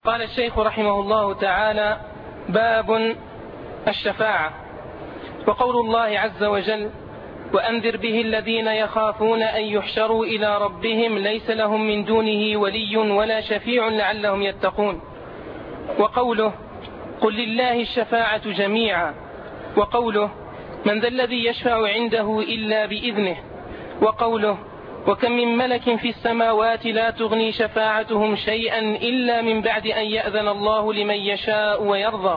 قال الشيخ رحمه الله تعالى: باب الشفاعة. وقول الله عز وجل: وأنذر به الذين يخافون أن يحشروا إلى ربهم ليس لهم من دونه ولي ولا شفيع لعلهم يتقون. وقوله: قل لله الشفاعة جميعا. وقوله: من ذا الذي يشفع عنده إلا بإذنه. وقوله: وكم من ملك في السماوات لا تغني شفاعتهم شيئا إلا من بعد أن يأذن الله لمن يشاء ويرضى.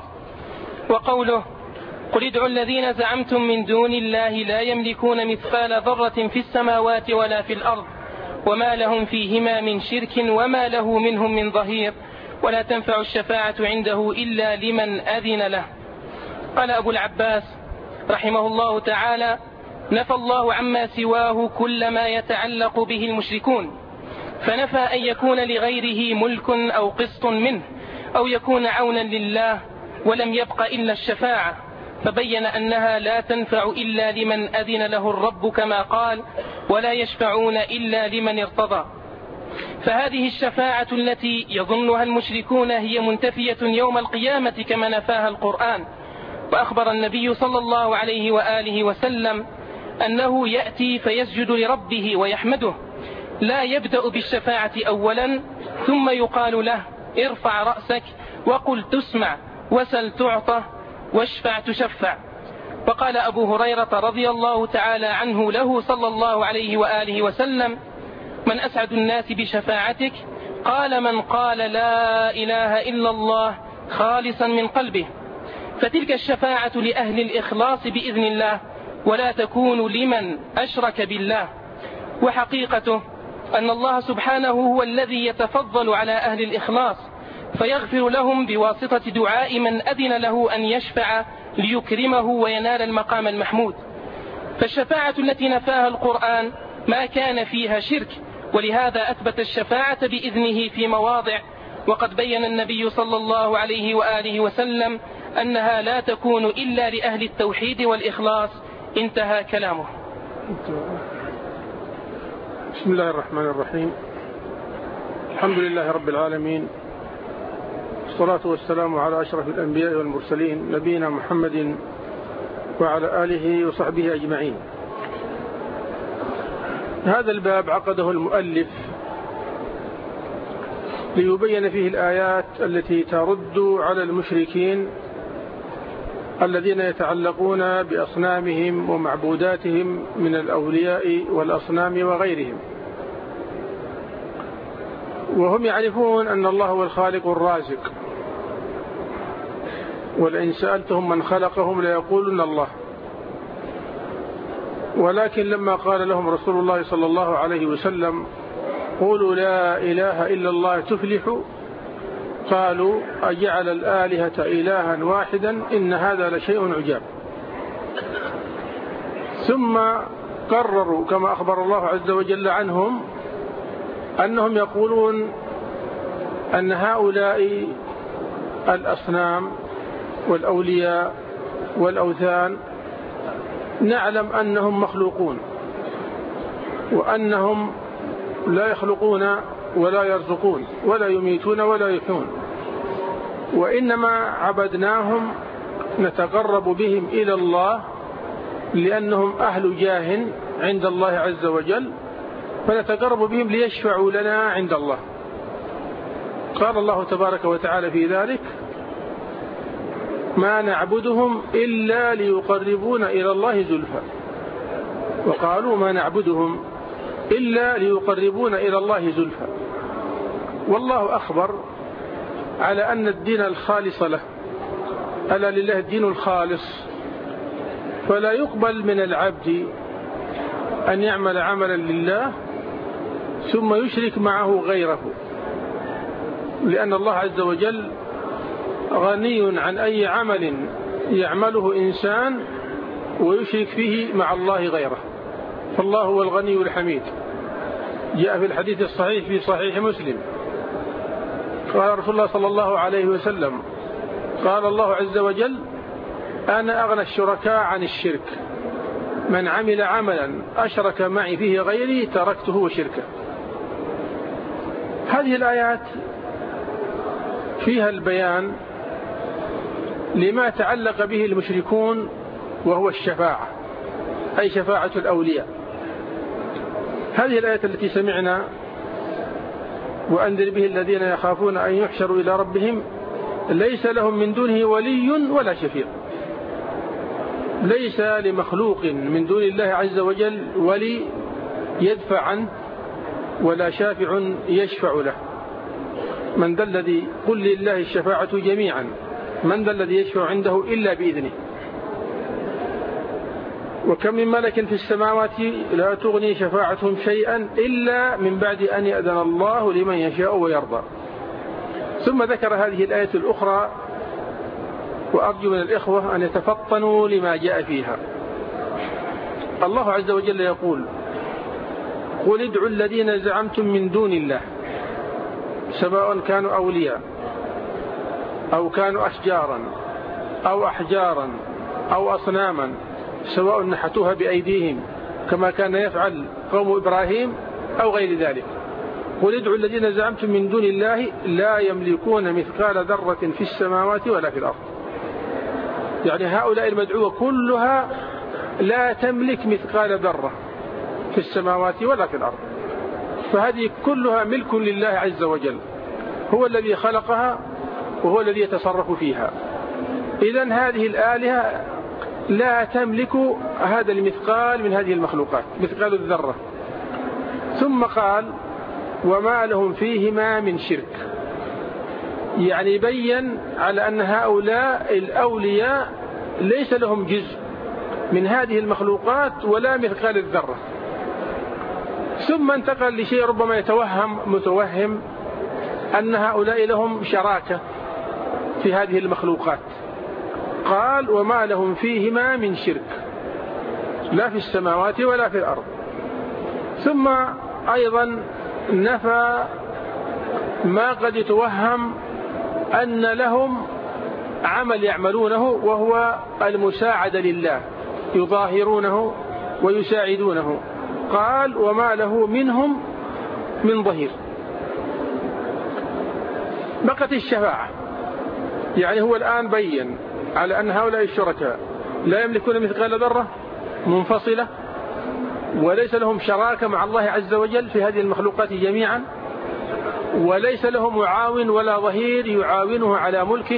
وقوله: قل ادعوا الذين زعمتم من دون الله لا يملكون مثقال ذرة في السماوات ولا في الأرض وما لهم فيهما من شرك وما له منهم من ظهير ولا تنفع الشفاعة عنده إلا لمن أذن له. قال أبو العباس رحمه الله تعالى: نفى الله عما سواه كل ما يتعلق به المشركون، فنفى أن يكون لغيره ملك أو قسط منه أو يكون عونا لله، ولم يبق إلا الشفاعة، فبين أنها لا تنفع إلا لمن أذن له الرب كما قال: ولا يشفعون إلا لمن ارتضى. فهذه الشفاعة التي يظنها المشركون هي منتفية يوم القيامة كما نفاها القرآن. وأخبر النبي صلى الله عليه وآله وسلم أنه يأتي فيسجد لربه ويحمده، لا يبدأ بالشفاعة أولا ثم يقال له: ارفع رأسك وقل تسمع وسل تعطى واشفع تشفع. وقال أبو هريرة رضي الله تعالى عنه له صلى الله عليه وآله وسلم: من أسعد الناس بشفاعتك؟ قال: من قال لا إله إلا الله خالصا من قلبه. فتلك الشفاعة لأهل الإخلاص بإذن الله، ولا تكون لمن أشرك بالله. وحقيقته أن الله سبحانه هو الذي يتفضل على أهل الإخلاص فيغفر لهم بواسطة دعاء من أذن له أن يشفع ليكرمه وينال المقام المحمود. فالشفاعة التي نفاها القرآن ما كان فيها شرك، ولهذا أثبت الشفاعة بإذنه في مواضع، وقد بين النبي صلى الله عليه وآله وسلم أنها لا تكون إلا لأهل التوحيد والإخلاص. انتهى كلامه. بسم الله الرحمن الرحيم. الحمد لله رب العالمين، والصلاة والسلام على أشرف الأنبياء والمرسلين نبينا محمد وعلى آله وصحبه أجمعين. هذا الباب عقده المؤلف ليبين فيه الآيات التي ترد على المشركين الذين يتعلقون بأصنامهم ومعبوداتهم من الأولياء والأصنام وغيرهم، وهم يعرفون أن الله هو الخالق الرازق، ولئن سألتهم من خلقهم ليقولن الله. ولكن لما قال لهم رسول الله صلى الله عليه وسلم: قولوا لا إله إلا الله تفلحوا، قالوا: أجعل الآلهة إلها واحدا إن هذا لشيء عجاب. ثم قرروا كما أخبر الله عز وجل عنهم أنهم يقولون أن هؤلاء الأصنام والأولياء والأوثان نعلم أنهم مخلوقون، وأنهم لا يخلقون ولا يرزقون ولا يميتون ولا يحيون، وإنما عبدناهم نتقرب بهم إلى الله لأنهم أهل جاه عند الله عز وجل، فنتقرب بهم ليشفعوا لنا عند الله. قال الله تبارك وتعالى في ذلك: ما نعبدهم إلا ليقربونا إلى الله زلفى. وقالوا: ما نعبدهم إلا ليقربونا إلى الله زلفى. والله أخبر على أن الدين الخالص له، ألا لله الدين الخالص، فلا يقبل من العبد أن يعمل عملا لله ثم يشرك معه غيره، لأن الله عز وجل غني عن أي عمل يعمله إنسان ويشرك فيه مع الله غيره، فالله هو الغني الحميد. جاء في الحديث الصحيح في صحيح مسلم قال رسول الله صلى الله عليه وسلم: قال الله عز وجل: أنا أغنى الشركاء عن الشرك، من عمل عملا أشرك معي فيه غيري تركته وشركه. هذه الآيات فيها البيان لما تعلق به المشركون، وهو الشفاعة، أي شفاعة الأولياء. هذه الآية التي سمعنا: وأنذر به الذين يخافون أن يحشروا إلى ربهم ليس لهم من دونه ولي ولا شفيع. ليس لمخلوق من دون الله عز وجل ولي يدفع عنه، ولا شافع يشفع له. من ذا الذي قل لله الشفاعة جميعا، من ذا الذي يشفع عنده إلا بإذنه. وكم من ملك في السماوات لا تغني شفاعتهم شيئا إلا من بعد أن يأذن الله لمن يشاء ويرضى. ثم ذكر هذه الآية الأخرى، وأرجو من الإخوة أن يتفطنوا لما جاء فيها. الله عز وجل يقول: قل ادعوا الذين زعمتم من دون الله سواء كانوا أولياء أو كانوا أشجارا أو أحجارا أو أصناما، سواء نحتوها بأيديهم كما كان يفعل قوم إبراهيم أو غير ذلك. قل ادعوا الذين زعمتم من دون الله لا يملكون مثقال ذرة في السماوات ولا في الأرض. يعني هؤلاء المدعوة كلها لا تملك مثقال ذرة في السماوات ولا في الأرض، فهذه كلها ملك لله عز وجل، هو الذي خلقها وهو الذي يتصرف فيها. إذن هذه الآلهة لا تملك هذا المثقال من هذه المخلوقات، مثقال الذرة. ثم قال: وما لهم فيهما من شرك. يعني بين على أن هؤلاء الأولياء ليس لهم جزء من هذه المخلوقات ولا مثقال الذرة. ثم انتقل لشيء ربما يتوهم متوهم أن هؤلاء لهم شراكة في هذه المخلوقات. قال: وما لهم فيهما من شرك، لا في السماوات ولا في الأرض. ثم أيضا نفى ما قد يتوهم أن لهم عمل يعملونه، وهو المساعدة لله، يظاهرونه ويساعدونه. قال: وما له منهم من ظهير. بقت الشفاعة. يعني هو الآن بين على أن هؤلاء الشركاء لا يملكون مثقال ذرة، منفصلة، وليس لهم شراكة مع الله عز وجل في هذه المخلوقات جميعا، وليس لهم معاون ولا ظهير يعاونه على ملكه.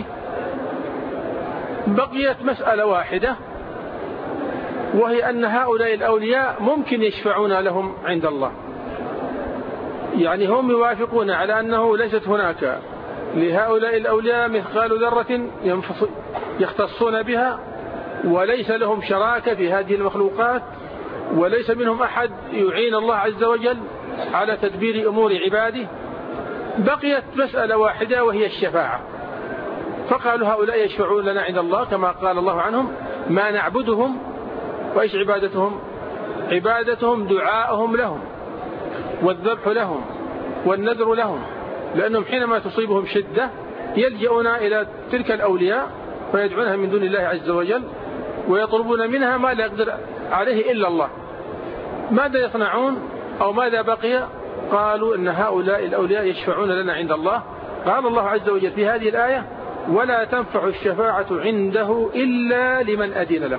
بقيت مسألة واحدة، وهي أن هؤلاء الأولياء ممكن يشفعون لهم عند الله. يعني هم يوافقون على أنه ليست هناك لهؤلاء الأولياء مثقال ذرة يختصون بها، وليس لهم شراكة في هذه المخلوقات، وليس منهم أحد يعين الله عز وجل على تدبير أمور عباده. بقيت مسألة واحدة، وهي الشفاعة. فقالوا: هؤلاء يشفعون لنا عند الله، كما قال الله عنهم: ما نعبدهم. وإيش عبادتهم؟ عبادتهم دعاءهم لهم، والذبح لهم، والنذر لهم، لأنهم حينما تصيبهم شدة يلجؤون إلى تلك الأولياء فيدعونها من دون الله عز وجل، ويطلبون منها ما لا يقدر عليه إلا الله. ماذا يصنعون أو ماذا بقي؟ قالوا إن هؤلاء الأولياء يشفعون لنا عند الله. قال الله عز وجل في هذه الآية: ولا تنفع الشفاعة عنده إلا لمن أذن له.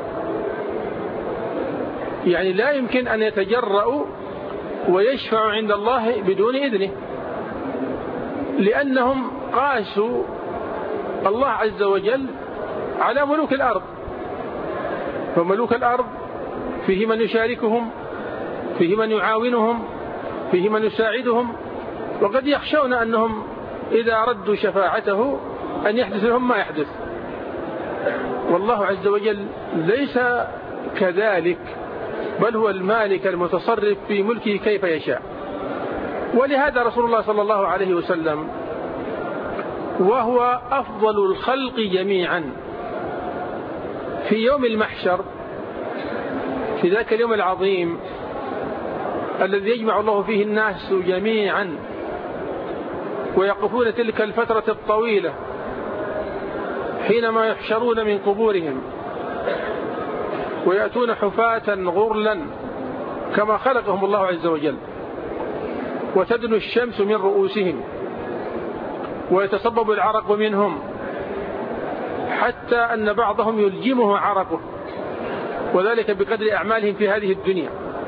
يعني لا يمكن أن يتجرؤوا ويشفعوا عند الله بدون إذنه، لأنهم قاسوا الله عز وجل على ملوك الأرض. فملوك الأرض فيه من يشاركهم، فيه من يعاونهم، فيه من يساعدهم، وقد يخشون أنهم إذا ردوا شفاعته أن يحدث لهم ما يحدث. والله عز وجل ليس كذلك، بل هو المالك المتصرف في ملكه كيف يشاء. ولهذا رسول الله صلى الله عليه وسلم، وهو أفضل الخلق جميعا، في يوم المحشر، في ذاك اليوم العظيم الذي يجمع الله فيه الناس جميعا ويقفون تلك الفترة الطويلة حينما يحشرون من قبورهم ويأتون حفاة غرلا كما خلقهم الله عز وجل، وتدنو الشمس من رؤوسهم، ويتصبب العرق منهم، حتى أن بعضهم يلجمه عرقه، وذلك بقدر أعمالهم في هذه الدنيا.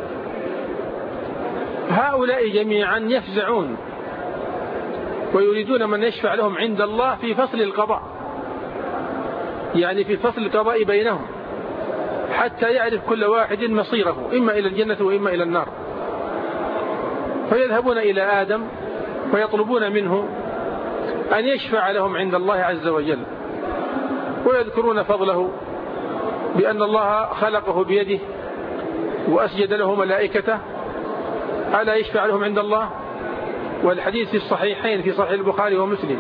هؤلاء جميعا يفزعون ويريدون من يشفع لهم عند الله في فصل القضاء، يعني في فصل القضاء بينهم، حتى يعرف كل واحد مصيره، إما إلى الجنة وإما إلى النار. فيذهبون إلى آدم ويطلبون منه أن يشفع لهم عند الله عز وجل، ويذكرون فضله بأن الله خلقه بيده وأسجد له ملائكته، ألا يشفع لهم عند الله؟ والحديث في الصحيحين في صحيح البخاري ومسلم.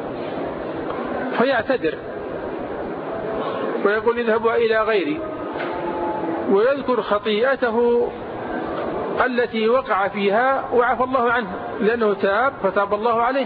فيعتذر ويقول اذهبوا إلى غيري، ويذكر خطيئته التي وقع فيها وعفى الله عنه، لأنه تاب فتاب الله عليه،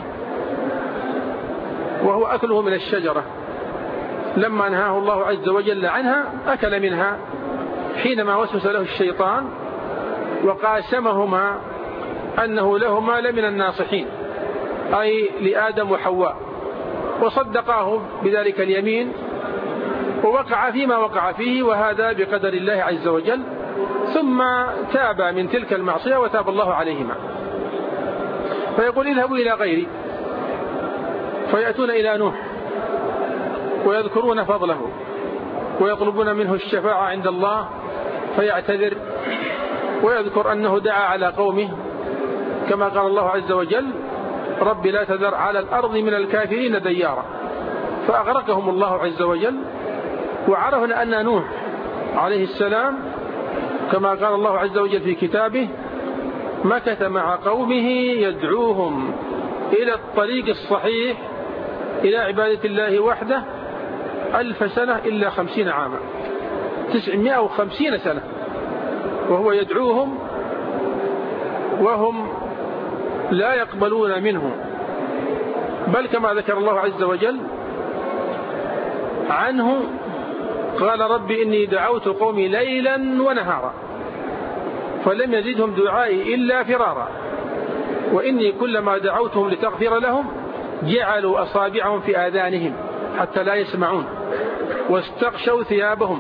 وهو أكله من الشجرة لما نهاه الله عز وجل عنها أكل منها حينما وسوس له الشيطان وقاسمهما أنه لهما لمن الناصحين، أي لآدم وحواء، وصدقاه بذلك اليمين ووقع فيما وقع فيه، وهذا بقدر الله عز وجل. ثم تاب من تلك المعصية وتاب الله عليهما. فيقول اذهبوا إلى غيري، فيأتون إلى نوح ويذكرون فضله ويطلبون منه الشفاعة عند الله، فيعتذر ويذكر أنه دعا على قومه كما قال الله عز وجل رب لا تذر على الأرض من الكافرين ديارا، فأغرقهم الله عز وجل. وعرفنا أن نوح عليه السلام كما قال الله عز وجل في كتابه مكث مع قومه يدعوهم إلى الطريق الصحيح إلى عبادة الله وحده 1000 سنة إلا 50 عاما، 950 سنة وهو يدعوهم وهم لا يقبلون منه. بل كما ذكر الله عز وجل عنه قال رب إني دعوت قومي ليلا ونهارا فلم يزدهم دعائي إلا فرارا وإني كلما دعوتهم لتغفر لهم جعلوا أصابعهم في آذانهم حتى لا يسمعون واستغشوا ثيابهم.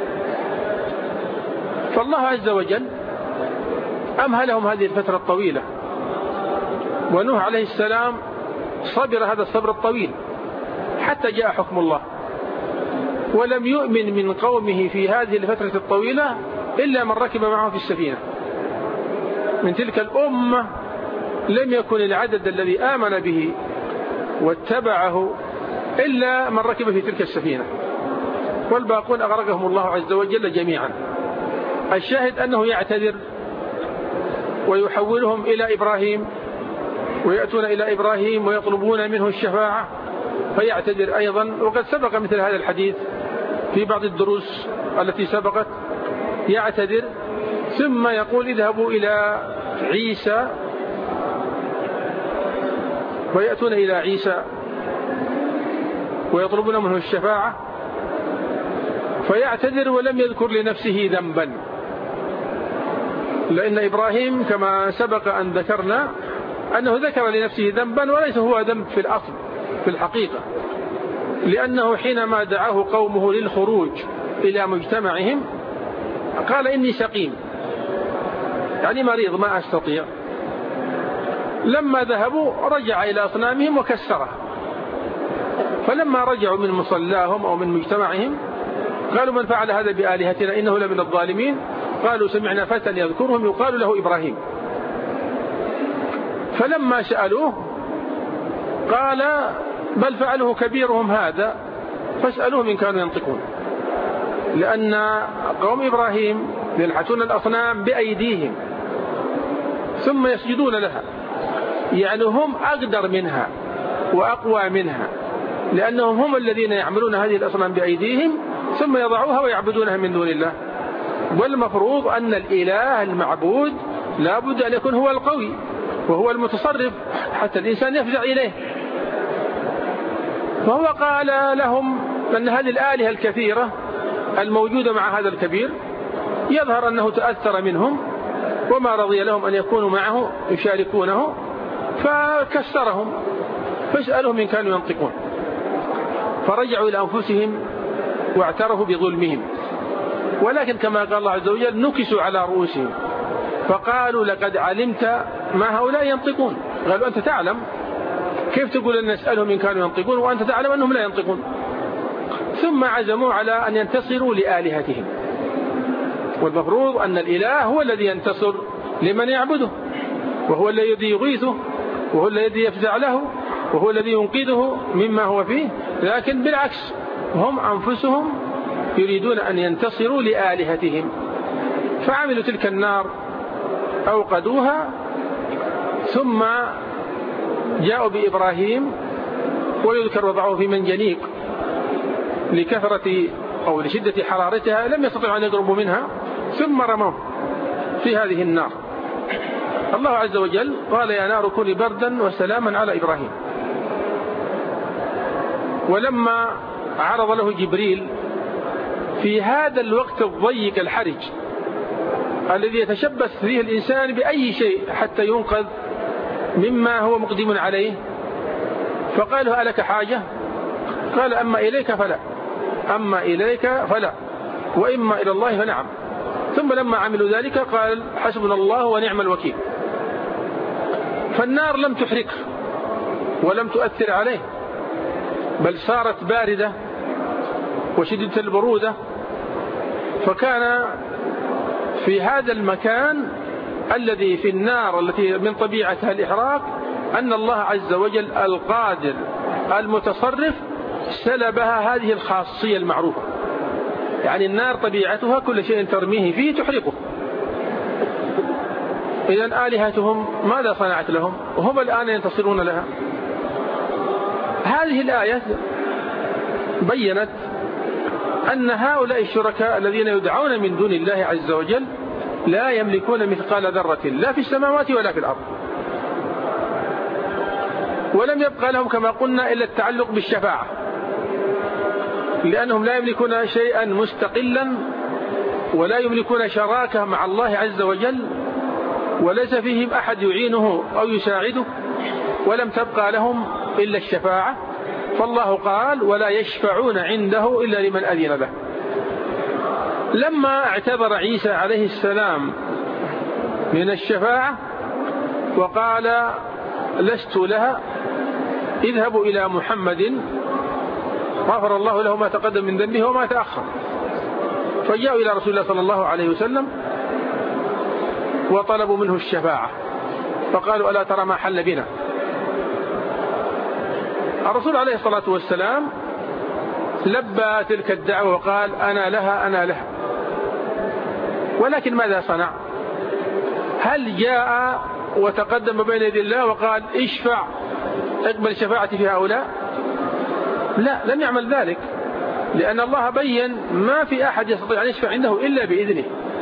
فالله عز وجل أمهلهم هذه الفترة الطويلة، ونوح عليه السلام صبر هذا الصبر الطويل حتى جاء حكم الله، ولم يؤمن من قومه في هذه الفترة الطويلة إلا من ركب معه في السفينة. من تلك الأمة لم يكن العدد الذي آمن به واتبعه إلا من ركب في تلك السفينة، والباقون أغرقهم الله عز وجل جميعا. الشاهد أنه يعتذر ويحولهم إلى إبراهيم، ويأتون إلى إبراهيم ويطلبون منه الشفاعة فيعتذر أيضا. وقد سبق مثل هذا الحديث في بعض الدروس التي سبقت. يعتذر ثم يقول اذهبوا إلى عيسى، ويأتون إلى عيسى ويطلبون منه الشفاعة فيعتذر ولم يذكر لنفسه ذنبا، لأن إبراهيم كما سبق أن ذكرنا أنه ذكر لنفسه ذنبا وليس هو ذنب في الأصل في الحقيقة، لأنه حينما دعاه قومه للخروج إلى مجتمعهم قال إني سقيم، يعني مريض ما أستطيع. لما ذهبوا رجع إلى أصنامهم وكسرها، فلما رجعوا من مصلاهم أو من مجتمعهم قالوا من فعل هذا بآلهتنا إنه لمن الظالمين. قالوا سمعنا فتى يذكرهم يقال له إبراهيم. فلما سألوه قال بل فعله كبيرهم هذا فاسألوهم إن كانوا ينطقون، لأن قوم إبراهيم ينحتون الأصنام بأيديهم ثم يسجدون لها، يعني هم أقدر منها وأقوى منها، لأنهم هم الذين يعملون هذه الأصنام بأيديهم ثم يضعوها ويعبدونها من دون الله. والمفروض أن الإله المعبود لا بد أن يكون هو القوي وهو المتصرف حتى الإنسان يفزع إليه. فهو قال لهم أن هذه الآلهة الكثيرة الموجودة مع هذا الكبير يظهر أنه تأثر منهم وما رضي لهم أن يكونوا معه يشاركونه فكسرهم. فاسألهم إن كانوا ينطقون. فرجعوا إلى أنفسهم واعترفوا بظلمهم، ولكن كما قال الله عز وجل نكسوا على رؤوسهم فقالوا لقد علمت ما هؤلاء ينطقون. قالوا أنت تعلم، كيف تقول أن نسألهم إن كانوا ينطقون وأنت تعلم أنهم لا ينطقون؟ ثم عزموا على أن ينتصروا لآلهتهم، والمفروض أن الإله هو الذي ينتصر لمن يعبده، وهو الذي يغيثه، وهو الذي يفزع له، وهو الذي ينقذه مما هو فيه. لكن بالعكس، هم أنفسهم يريدون أن ينتصروا لآلهتهم، فعملوا تلك النار أوقدوها، ثم جاءوا بإبراهيم، ويذكر وضعه في منجنيق لكثرة أو لشدة حرارتها، لم يستطيعوا أن يقربوا منها، ثم رموه في هذه النار. الله عز وجل قال يا نار كوني بردا وسلاما على إبراهيم. ولما عرض له جبريل في هذا الوقت الضيق الحرج الذي يتشبث فيه الإنسان بأي شيء حتى ينقذ مما هو مقدم عليه، فقال ألك حاجة؟ قال أما إليك فلا، أما إليك فلا، وإما إلى الله فنعم. ثم لما عملوا ذلك قال حسبنا الله ونعم الوكيل. فالنار لم تحرقه ولم تؤثر عليه، بل صارت باردة وشدة البرودة. فكان في هذا المكان الذي في النار التي من طبيعتها الإحراق أن الله عز وجل القادر المتصرف سلبها هذه الخاصية المعروفة. يعني النار طبيعتها كل شيء ترميه فيه تحرقه. إذن آلهتهم ماذا صنعت لهم وهم الآن ينتصرون لها؟ هذه الآية بيّنت أن هؤلاء الشركاء الذين يدعون من دون الله عز وجل لا يملكون مثقال ذرة لا في السماوات ولا في الأرض، ولم يبقى لهم كما قلنا إلا التعلق بالشفاعة، لأنهم لا يملكون شيئا مستقلا ولا يملكون شراكة مع الله عز وجل، وليس فيهم أحد يعينه أو يساعده، ولم تبقى لهم إلا الشفاعة. فالله قال ولا يشفعون عنده إلا لمن أذن له. لما اعتذر عيسى عليه السلام من الشفاعة وقال لست لها، اذهبوا إلى محمد غفر الله له ما تقدم من ذنبه وما تأخر، فجاءوا إلى رسول الله صلى الله عليه وسلم وطلبوا منه الشفاعة، فقالوا ألا ترى ما حل بنا؟ الرسول عليه الصلاة والسلام لبى تلك الدعوة وقال أنا لها أنا لها. ولكن ماذا صنع؟ هل جاء وتقدم بين يدي الله وقال اشفع اقبل شفاعتي في هؤلاء؟ لا، لم يعمل ذلك، لأن الله بين ما في أحد يستطيع أن يشفع عنده إلا بإذنه.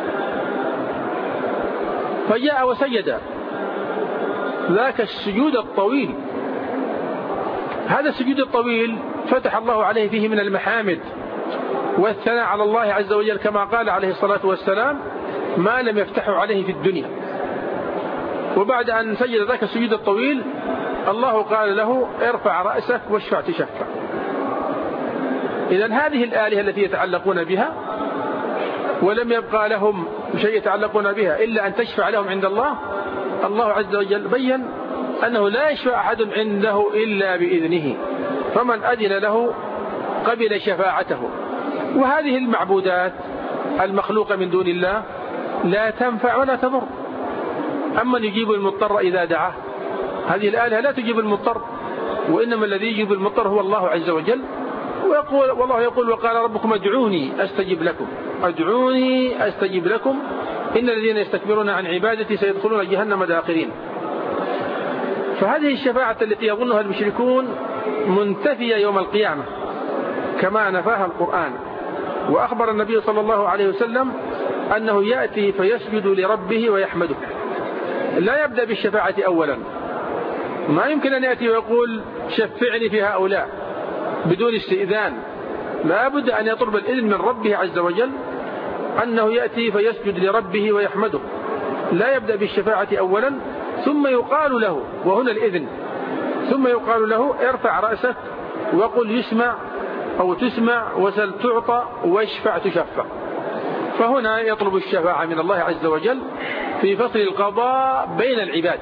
فجاء وسجد، ذاك السجود الطويل. هذا السجود الطويل فتح الله عليه فيه من المحامد والثناء على الله عز وجل، كما قال عليه الصلاة والسلام ما لم يفتحه عليه في الدنيا. وبعد أن سجد ذاك السجود الطويل الله قال له ارفع رأسك واشفع تشفع. إذن هذه الآلهة التي يتعلقون بها ولم يبقى لهم شيء يتعلقون بها إلا أن تشفع لهم عند الله، الله عز وجل بيّن أنه لا يشفع أحد عنده إلا بإذنه، فمن أذن له قبل شفاعته. وهذه المعبودات المخلوقة من دون الله لا تنفع ولا تضر. أما يجيب المضطر إذا دعاه، هذه الآلهة لا تجيب المضطر، وإنما الذي يجيب المضطر هو الله عز وجل. والله يقول وقال ربكم ادعوني أستجب لكم، ادعوني أستجب لكم إن الذين يستكبرون عن عبادتي سيدخلون جهنم داخرين. فهذه الشفاعة التي يظنها المشركون منتفية يوم القيامة كما نفاها القرآن. وأخبر النبي صلى الله عليه وسلم أنه يأتي فيسجد لربه ويحمده، لا يبدأ بالشفاعة أولا. ما يمكن أن يأتي ويقول شفعني في هؤلاء بدون استئذان، لا بد أن يطلب الإذن من ربه عز وجل، أنه يأتي فيسجد لربه ويحمده، لا يبدأ بالشفاعة أولا ثم يقال له، وهنا الإذن، ثم يقال له ارفع رأسك وقل يسمع أو تسمع وسل تعطى واشفع تشفع. فهنا يطلب الشفاعة من الله عز وجل في فصل القضاء بين العباد،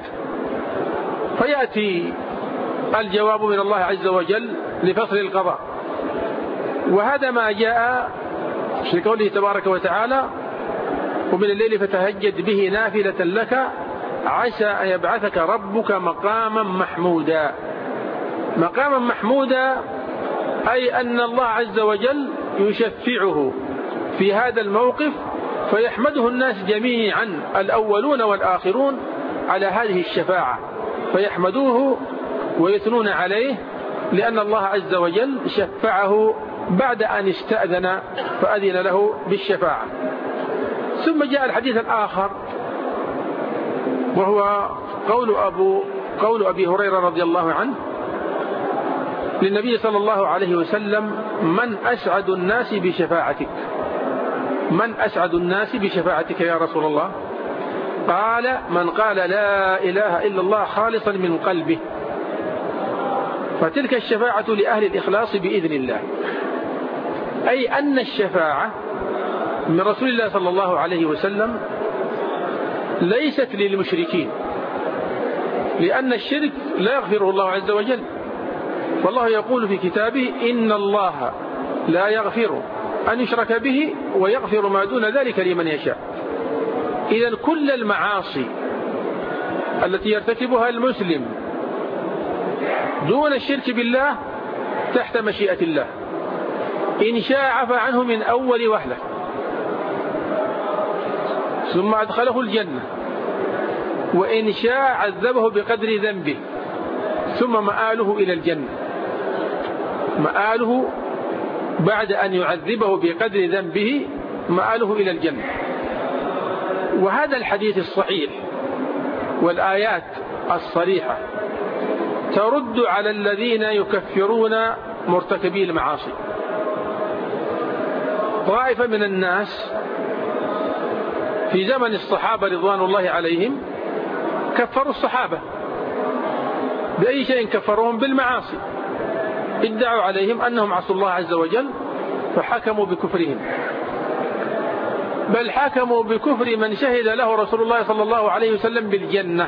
فيأتي الجواب من الله عز وجل لفصل القضاء. وهذا ما جاء في قوله تبارك وتعالى: ومن الليل فتهجد به نافلة لك عسى أن يبعثك ربك مقاما محمودا. مقاما محمودا أي أن الله عز وجل يشفعه في هذا الموقف، فيحمده الناس جميعا الأولون والآخرون على هذه الشفاعة، فيحمدوه ويثنون عليه لأن الله عز وجل شفعه بعد أن استأذن فأذن له بالشفاعة. ثم جاء الحديث الآخر وهو قول أبي هريرة رضي الله عنه للنبي صلى الله عليه وسلم: من أسعد الناس بشفاعتك؟ من أسعد الناس بشفاعتك يا رسول الله؟ قال: من قال لا إله إلا الله خالصا من قلبه. فتلك الشفاعة لأهل الإخلاص بإذن الله، أي أن الشفاعة من رسول الله صلى الله عليه وسلم ليست للمشركين، لأن الشرك لا يغفره الله عز وجل، والله يقول في كتابه: إن الله لا يغفر أن يشرك به ويغفر ما دون ذلك لمن يشاء. إذن كل المعاصي التي يرتكبها المسلم دون الشرك بالله تحت مشيئة الله، إن شاء عفى عنه من أول وهلة ثم أدخله الجنة، وإن شاء عذبه بقدر ذنبه ثم مآله إلى الجنة. مآله بعد أن يعذبه بقدر ذنبه مآله إلى الجنة. وهذا الحديث الصحيح والآيات الصريحة ترد على الذين يكفرون مرتكبي المعاصي. طائفة من الناس في زمن الصحابة رضوان الله عليهم كفروا الصحابة بأي شيء؟ كفروهم بالمعاصي، ادعوا عليهم أنهم عصوا الله عز وجل فحكموا بكفرهم، بل حكموا بكفر من شهد له رسول الله صلى الله عليه وسلم بالجنة.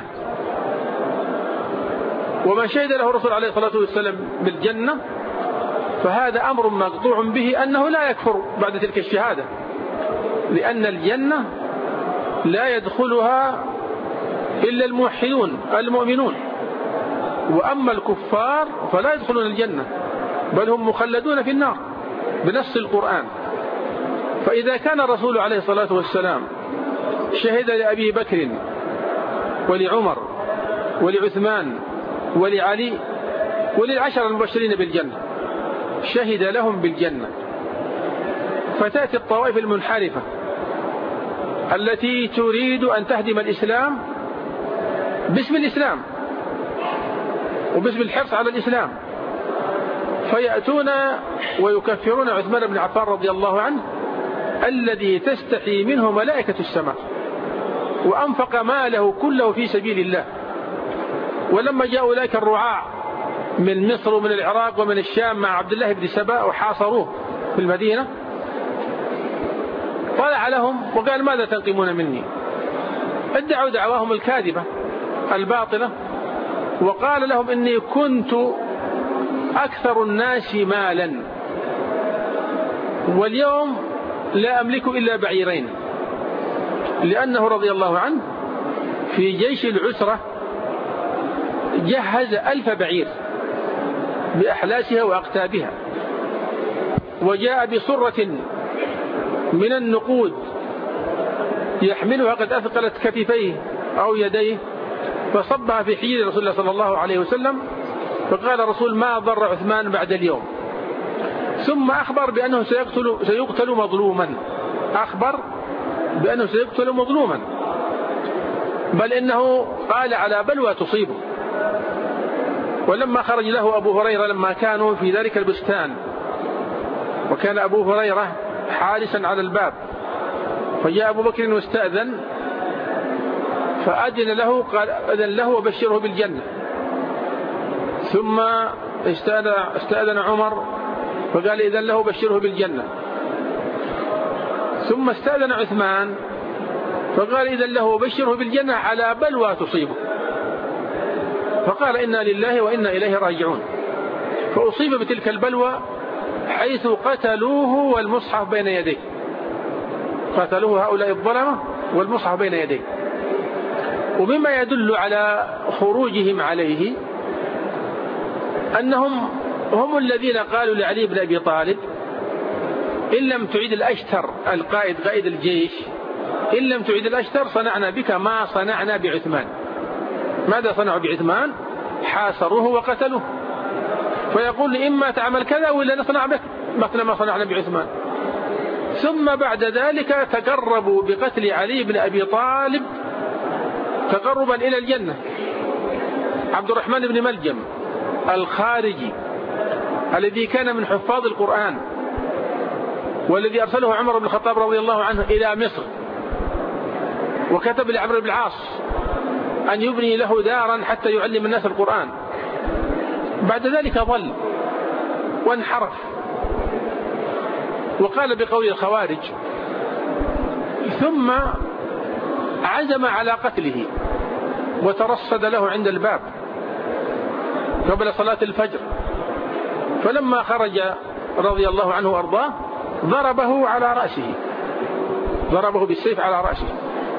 ومن شهد له رسول عليه الصلاة والسلام بالجنة فهذا أمر مقطوع به أنه لا يكفر بعد تلك الشهادة، لأن الجنة لا يدخلها إلا الموحدون المؤمنون، وأما الكفار فلا يدخلون الجنة بل هم مخلدون في النار بنص القرآن. فإذا كان الرسول عليه الصلاة والسلام شهد لأبي بكر ولعمر ولعثمان ولعلي وللعشر المبشرين بالجنة، شهد لهم بالجنة، فتأتي الطوائف المنحرفة التي تريد أن تهدم الإسلام باسم الإسلام وباسم الحرص على الإسلام، فيأتون ويكفرون عثمان بن عفان رضي الله عنه الذي تستحي منه ملائكة السماء، وأنفق ماله كله في سبيل الله. ولما جاء أولئك الرعاع من مصر ومن العراق ومن الشام مع عبد الله بن سبأ وحاصروه في المدينة، طلع لهم وقال: ماذا تنقمون مني؟ ادعوا دعواهم الكاذبة الباطلة، وقال لهم: إني كنت أكثر الناس مالا، واليوم لا أملك إلا بعيرين، لأنه رضي الله عنه في جيش العسرة جهز 1000 بعير بأحلاسها وأقتابها، وجاء بصرة من النقود يحملها قد أثقلت كتفيه أو يديه، فصبها في حجر رسول الله صلى الله عليه وسلم، فقال الرسول: ما ضر عثمان بعد اليوم. ثم أخبر بأنه سيقتل مظلوما، أخبر بأنه سيقتل مظلوما، بل إنه قال على بلوى تصيبه. ولما خرج له أبو هريرة لما كانوا في ذلك البستان، وكان أبو هريرة حارسا على الباب، فجاء أبو بكر واستأذن فأذن له، قال: أذن له وبشره بالجنة. ثم استأذن عمر فقال إذن له بشره بالجنة. ثم استأذن عثمان فقال إذن له بشره بالجنة على بلوى تصيبه. فقال إنا لله وإنا إليه راجعون. فأصيب بتلك البلوى حيث قتلوه والمصحف بين يديه، قتلوه هؤلاء الظلمة والمصحف بين يديه. ومما يدل على خروجهم عليه أنهم هم الذين قالوا لعلي بن أبي طالب إن لم تعيد الأشتر القائد قائد الجيش، إن لم تعيد الأشتر صنعنا بك ما صنعنا بعثمان. ماذا صنعوا بعثمان؟ حاصروه وقتلوه. فيقول إما تعمل كذا ولا نصنع بك مثل ما صنعنا بعثمان. ثم بعد ذلك تقربوا بقتل علي بن أبي طالب تقربا إلى الجنة. عبد الرحمن بن ملجم الخارجي الذي كان من حفاظ القرآن والذي أرسله عمر بن الخطاب رضي الله عنه إلى مصر، وكتب لعمرو بن العاص أن يبني له دارا حتى يعلم الناس القرآن، بعد ذلك ضل وانحرف وقال بقول الخوارج، ثم عزم على قتله وترصد له عند الباب قبل صلاة الفجر. فلما خرج رضي الله عنه وأرضاه ضربه على رأسه، ضربه بالسيف على رأسه.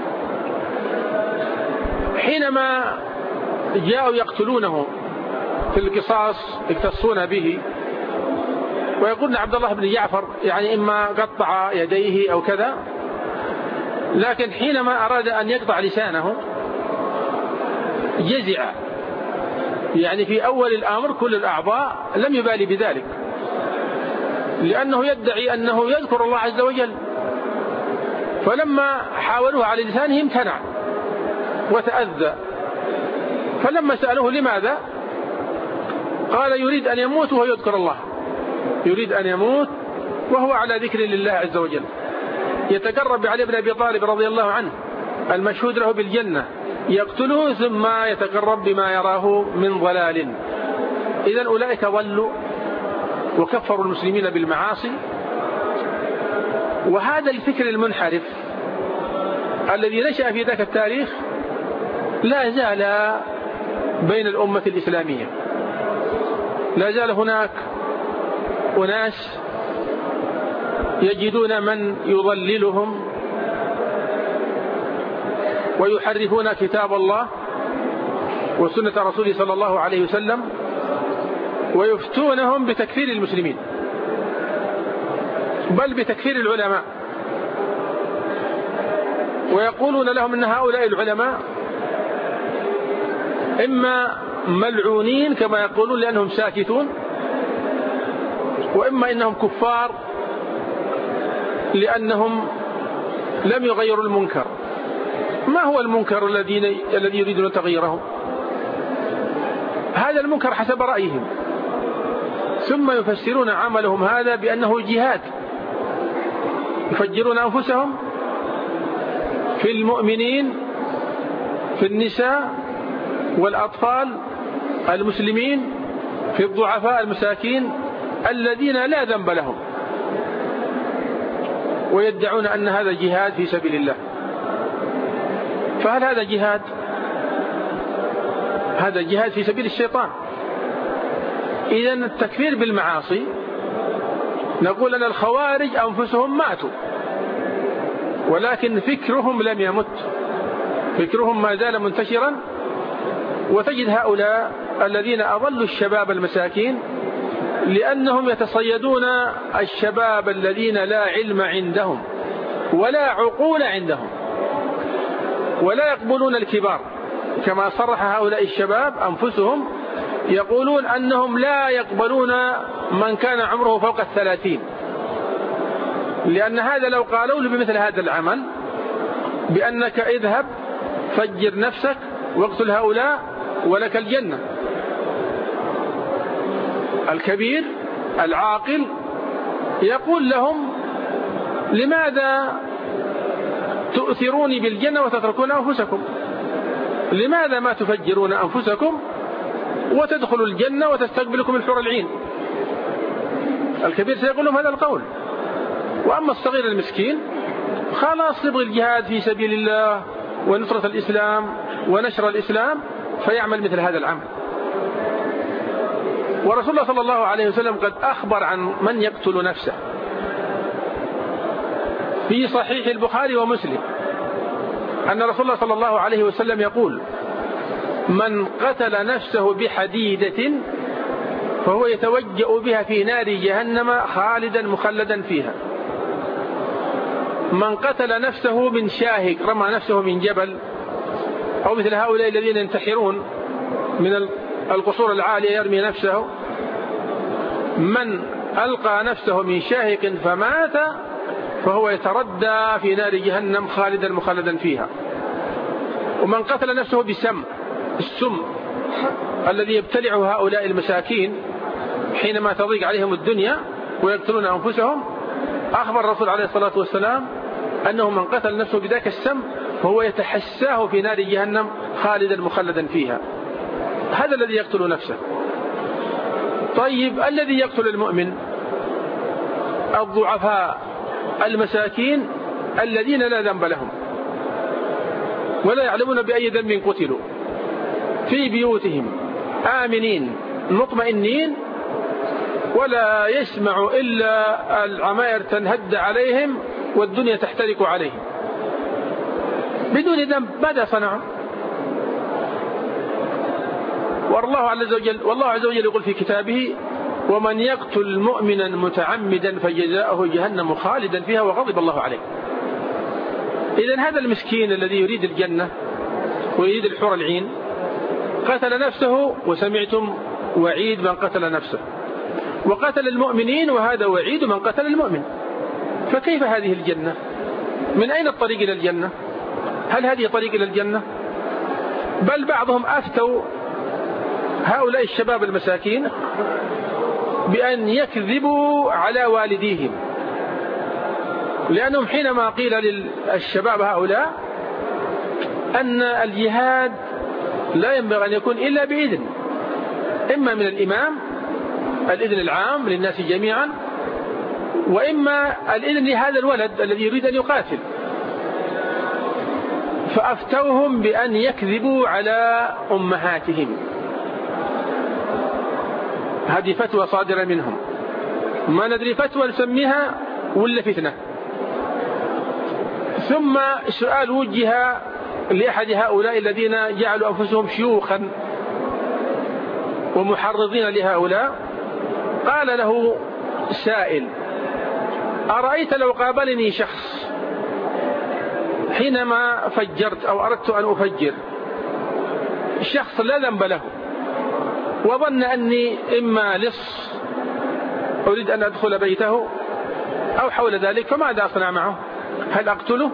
حينما جاءوا يقتلونه في القصاص يقتصون به ويقولون عبد الله بن جعفر يعني إما قطع يديه أو كذا، لكن حينما أراد أن يقطع لسانه جزع، يعني في أول الأمر كل الأعضاء لم يبالي بذلك لأنه يدعي أنه يذكر الله عز وجل. فلما حاولوه على لسانه امتنع وتأذى. فلما سألوه لماذا قال يريد أن يموت وهو يذكر الله، يريد أن يموت وهو على ذكر لله عز وجل، يتقرب علي بن أبي طالب رضي الله عنه المشهود له بالجنة، يقتله ثم يتقرب بما يراه من ضلال. إذن أولئك ضلوا وكفروا المسلمين بالمعاصي. وهذا الفكر المنحرف الذي نشأ في ذاك التاريخ لا زال بين الأمة الإسلامية، لا زال هناك أناس يجدون من يضللهم ويحرفون كتاب الله وسنة رسوله صلى الله عليه وسلم ويفتونهم بتكفير المسلمين بل بتكفير العلماء، ويقولون لهم إن هؤلاء العلماء إما ملعونين كما يقولون لأنهم ساكتون، وإما إنهم كفار لأنهم لم يغيروا المنكر. ما هو المنكر الذي يريدون تغييره؟ هذا المنكر حسب رأيهم، ثم يفسرون عملهم هذا بأنه جهاد، يفجرون أنفسهم في المؤمنين في النساء والأطفال المسلمين، في الضعفاء المساكين الذين لا ذنب لهم، ويدعون أن هذا جهاد في سبيل الله. فهل هذا جهاد؟ هذا جهاد في سبيل الشيطان. إذن التكفير بالمعاصي نقول أن الخوارج أنفسهم ماتوا ولكن فكرهم لم يمت، فكرهم ما زال منتشرا. وتجد هؤلاء الذين أضلوا الشباب المساكين لأنهم يتصيدون الشباب الذين لا علم عندهم ولا عقول عندهم ولا يقبلون الكبار، كما صرح هؤلاء الشباب أنفسهم يقولون أنهم لا يقبلون من كان عمره فوق 30، لأن هذا لو قالوا له بمثل هذا العمل بأنك اذهب فجر نفسك واقتل هؤلاء ولك الجنة. الكبير العاقل يقول لهم لماذا تؤثروني بالجنة وتتركون أنفسكم؟ لماذا ما تفجرون أنفسكم وتدخلوا الجنة وتستقبلكم الحور العين. الكبير سيقول لهم هذا القول. وأما الصغير المسكين خلاص يبغي الجهاد في سبيل الله ونصرة الإسلام ونشر الإسلام فيعمل مثل هذا العمل. ورسول الله صلى الله عليه وسلم قد أخبر عن من يقتل نفسه في صحيح البخاري ومسلم أن رسول الله صلى الله عليه وسلم يقول: من قتل نفسه بحديدة فهو يتوجأ بها في نار جهنم خالدا مخلدا فيها. من قتل نفسه من شاهق، رمى نفسه من جبل، أو مثل هؤلاء الذين ينتحرون من القصور العالية يرمي نفسه، من ألقى نفسه من شاهق فمات فهو يتردى في نار جهنم خالدا مخلدا فيها. ومن قتل نفسه بسم، السم الذي يبتلعه هؤلاء المساكين حينما تضيق عليهم الدنيا ويقتلون أنفسهم، أخبر الرسول عليه الصلاة والسلام أنه من قتل نفسه بذاك السم فهو يتحساه في نار جهنم خالدا مخلدا فيها. هذا الذي يقتل نفسه. طيب الذي يقتل المؤمن؟ الضعفاء المساكين الذين لا ذنب لهم ولا يعلمون بأي ذنب قتلوا، في بيوتهم آمنين مطمئنين، ولا يسمع إلا العمائر تنهد عليهم والدنيا تحترق عليهم بدون ذنب. ماذا صنعوا؟ والله عز وجل يقول في كتابه: ومن يقتل مؤمنا متعمدا فجزاؤه جهنم خالدا فيها وغضب الله عليه. إذن هذا المسكين الذي يريد الجنة ويريد الحور العين قتل نفسه، وسمعتم وعيد من قتل نفسه، وقتل المؤمنين، وهذا وعيد من قتل المؤمن. فكيف هذه الجنة؟ من أين الطريق إلى الجنة؟ هل هذه طريق إلى الجنة؟ بل بعضهم أفتوا هؤلاء الشباب المساكين بأن يكذبوا على والديهم، لأنهم حينما قيل للشباب هؤلاء أن الجهاد لا ينبغي أن يكون إلا بإذن، إما من الإمام الإذن العام للناس جميعا، وإما الإذن لهذا الولد الذي يريد أن يقاتل، فأفتوهم بأن يكذبوا على أمهاتهم. هذه فتوى صادرة منهم، ما ندري فتوى نسميها ولا فتنة. ثم سؤال وجه لأحد هؤلاء الذين جعلوا أنفسهم شيوخا ومحرضين لهؤلاء، قال له سائل: أرأيت لو قابلني شخص حينما فجرت أو أردت أن أفجر، شخص لا ذنب له وظن أني إما لص أريد أن أدخل بيته أو حول ذلك، فماذا أصنع معه؟ هل أقتله؟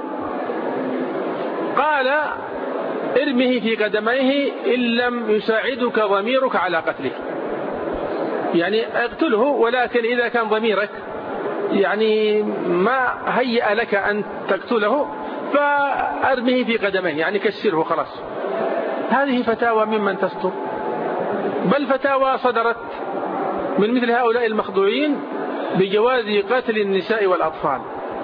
قال: ارمه في قدميه إن لم يساعدك ضميرك على قتله. يعني اقتله، ولكن إذا كان ضميرك يعني ما هيأ لك أن تقتله فأرمه في قدميه، يعني كسره خلاص. هذه فتاوى ممن تصدر، بل فتاوى صدرت من مثل هؤلاء المخدوعين بجواز قتل النساء والأطفال،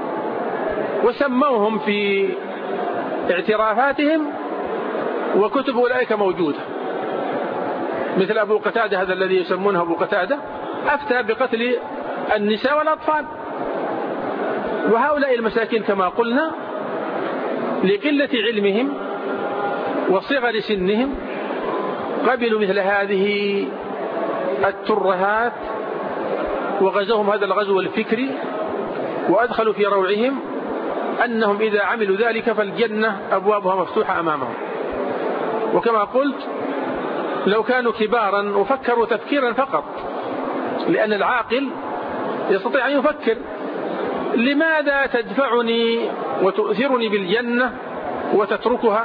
وسموهم في اعترافاتهم، وكتب أولئك موجودة، مثل أبو قتادة هذا الذي يسمونه أبو قتادة أفتى بقتل النساء والأطفال. وهؤلاء المساكين كما قلنا لقلة علمهم وصغر سنهم قبلوا مثل هذه الترهات، وغزوهم هذا الغزو الفكري، وأدخلوا في روعهم أنهم إذا عملوا ذلك فالجنة أبوابها مفتوحة أمامهم. وكما قلت لو كانوا كبارا وفكروا تفكيرا فقط، لأن العاقل يستطيع أن يفكر: لماذا تدفعني وتؤثرني بالجنة وتتركها؟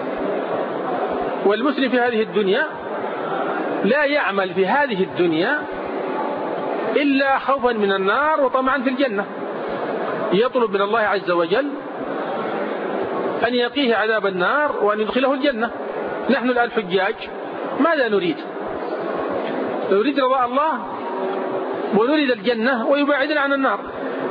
والمسلم في هذه الدنيا لا يعمل في هذه الدنيا إلا خوفا من النار وطمعا في الجنة، يطلب من الله عز وجل أن يقيه عذاب النار وأن يدخله الجنة. نحن الآن حجاج، ماذا نريد؟ يريد رضاء الله ونريد الجنة ويبعدنا عن النار.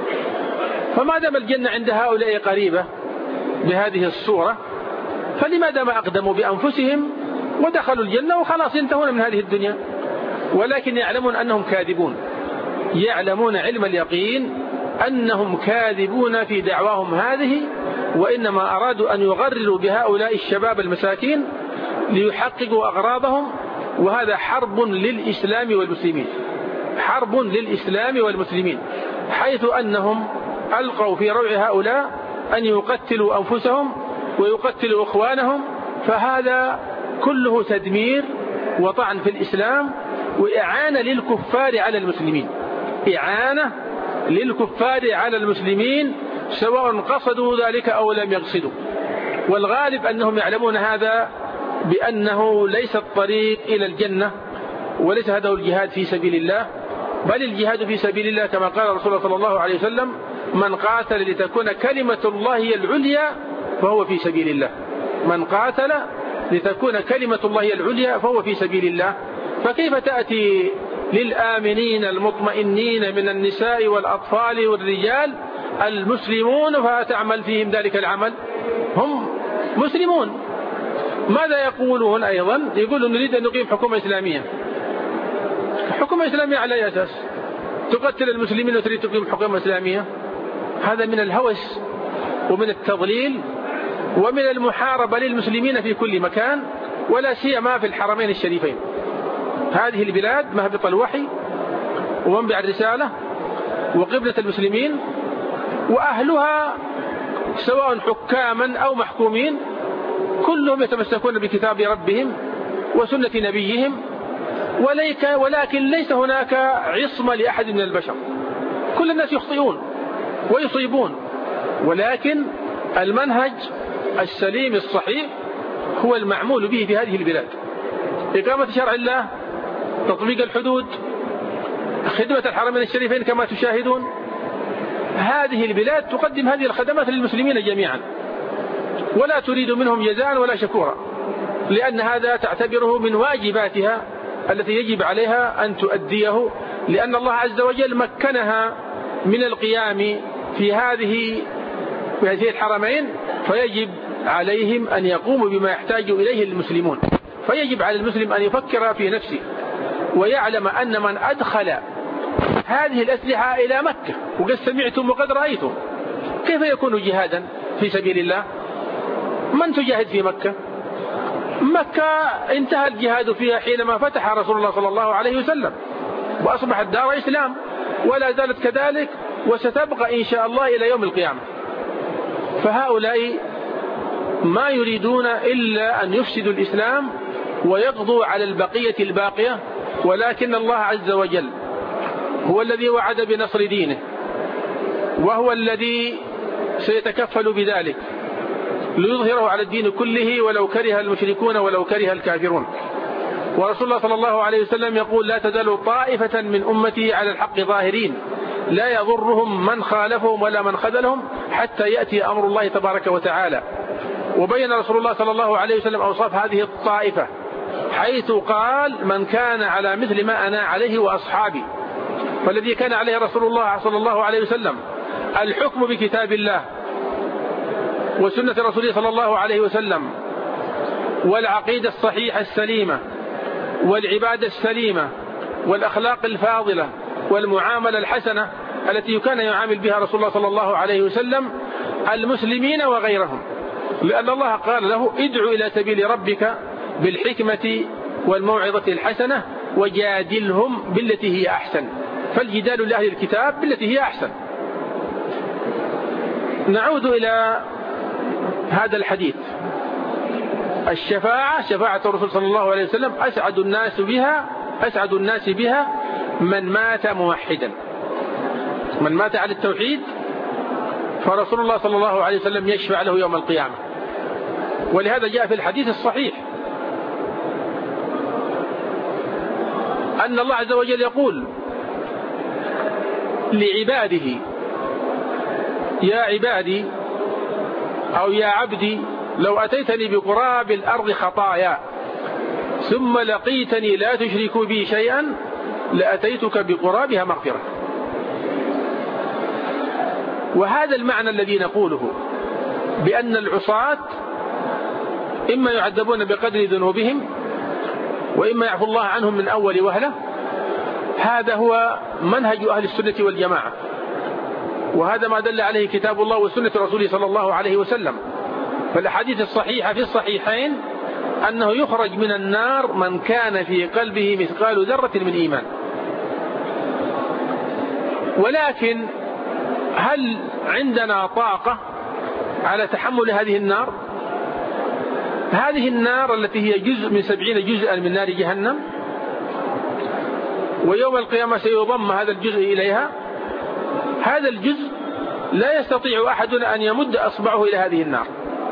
فما دام الجنة عند هؤلاء قريبة بهذه الصورة، فلماذا ما أقدموا بأنفسهم ودخلوا الجنة وخلاص ينتهون من هذه الدنيا؟ ولكن يعلمون أنهم كاذبون، يعلمون علم اليقين أنهم كاذبون في دعواهم هذه، وإنما أرادوا أن يغرروا بهؤلاء الشباب المساكين ليحققوا أغراضهم، وهذا حرب للإسلام والمسلمين، حرب للإسلام والمسلمين، حيث أنهم ألقوا في روع هؤلاء أن يقتلوا أنفسهم ويقتلوا إخوانهم. فهذا كله تدمير وطعن في الإسلام وإعانة للكفار على المسلمين، إعانة للكفار على المسلمين سواء قصدوا ذلك أو لم يقصدوا. والغالب أنهم يعلمون هذا، بأنه ليس الطريق إلى الجنة، وليس هذا الجهاد في سبيل الله، بل الجهاد في سبيل الله كما قال رسول الله صلى الله عليه وسلم: من قاتل لتكون كلمة الله هي العليا فهو في سبيل الله. من قاتل لتكون كلمة الله هي العليا فهو في سبيل الله. فكيف تأتي للآمنين المطمئنين من النساء والأطفال والرجال المسلمون فتعمل فيهم ذلك العمل؟ هم مسلمون. ماذا يقولون أيضا؟ يقولون نريد أن نقيم حكومة إسلامية. حكومة إسلامية على أي أساس؟ تقتل المسلمين وتريد تقيم حكومة إسلامية؟ هذا من الهوس ومن التضليل ومن المحاربة للمسلمين في كل مكان، ولا سيما في الحرمين الشريفين. هذه البلاد مهبط الوحي ومنبع الرسالة وقبلة المسلمين، وأهلها سواء حكاما أو محكومين كلهم يتمسكون بكتاب ربهم وسنة نبيهم، ولكن ليس هناك عصمة لأحد من البشر. كل الناس يخطئون ويصيبون، ولكن المنهج السليم الصحيح هو المعمول به في هذه البلاد: إقامة شرع الله، تطبيق الحدود، خدمة الحرمين الشريفين كما تشاهدون. هذه البلاد تقدم هذه الخدمات للمسلمين جميعا، ولا تريد منهم جزاء ولا شكورا، لأن هذا تعتبره من واجباتها التي يجب عليها أن تؤديه، لأن الله عز وجل مكنها من القيام في هذه الحرمين، فيجب عليهم أن يقوموا بما يحتاج إليه المسلمون. فيجب على المسلم أن يفكر في نفسه ويعلم أن من أدخل هذه الأسلحة إلى مكة، وقد سمعتم وقد رأيتم، كيف يكون جهادا في سبيل الله؟ من تجاهد في مكة؟ مكة انتهى الجهاد فيها حينما فتح رسول الله صلى الله عليه وسلم، وأصبحت دار إسلام، ولا زالت كذلك، وستبقى إن شاء الله إلى يوم القيامة. فهؤلاء ما يريدون إلا أن يفسدوا الإسلام ويقضوا على البقية الباقية، ولكن الله عز وجل هو الذي وعد بنصر دينه، وهو الذي سيتكفل بذلك ليظهره على الدين كله ولو كره المشركون ولو كره الكافرون. ورسول الله صلى الله عليه وسلم يقول: لا تزال طائفة من أمتي على الحق ظاهرين لا يضرهم من خالفهم ولا من خذلهم حتى يأتي أمر الله تبارك وتعالى. وبين رسول الله صلى الله عليه وسلم أوصاف هذه الطائفة، حيث قال: من كان على مثل ما أنا عليه وأصحابي. فالذي كان عليه رسول الله صلى الله عليه وسلم الحكم بكتاب الله وسنة رسوله صلى الله عليه وسلم، والعقيدة الصحيحة السليمة، والعبادة السليمة، والأخلاق الفاضلة، والمعاملة الحسنة التي كان يعامل بها رسول الله صلى الله عليه وسلم المسلمين وغيرهم، لأن الله قال له: ادع إلى سبيل ربك بالحكمة والموعظة الحسنة وجادلهم بالتي هي أحسن. فالجدال لأهل الكتاب بالتي هي أحسن. نعود إلى هذا الحديث: الشفاعة، شفاعة الرسول صلى الله عليه وسلم، أسعد الناس بها من مات موحدا، من مات على التوحيد، فرسول الله صلى الله عليه وسلم يشفع له يوم القيامة. ولهذا جاء في الحديث الصحيح أن الله عز وجل يقول لعباده: يا عبادي أو يا عبدي لو أتيتني بقراب الأرض خطايا ثم لقيتني لا تشرك بي شيئا لأتيتك بقرابها مغفرة. وهذا المعنى الذي نقوله بأن العصاة إما يعذبون بقدر ذنوبهم وإما يعفو الله عنهم من أول وهلة. هذا هو منهج أهل السنة والجماعة، وهذا ما دل عليه كتاب الله وسنة رسوله صلى الله عليه وسلم. فالأحاديث الصحيحة في الصحيحين أنه يخرج من النار من كان في قلبه مثقال ذرة من إيمان. ولكن هل عندنا طاقة على تحمل هذه النار؟ هذه النار التي هي جزء من 70 جزءا من نار جهنم، ويوم القيامة سيضم هذا الجزء إليها. هذا الجزء لا يستطيع أحد أن يمد أصبعه إلى هذه النار.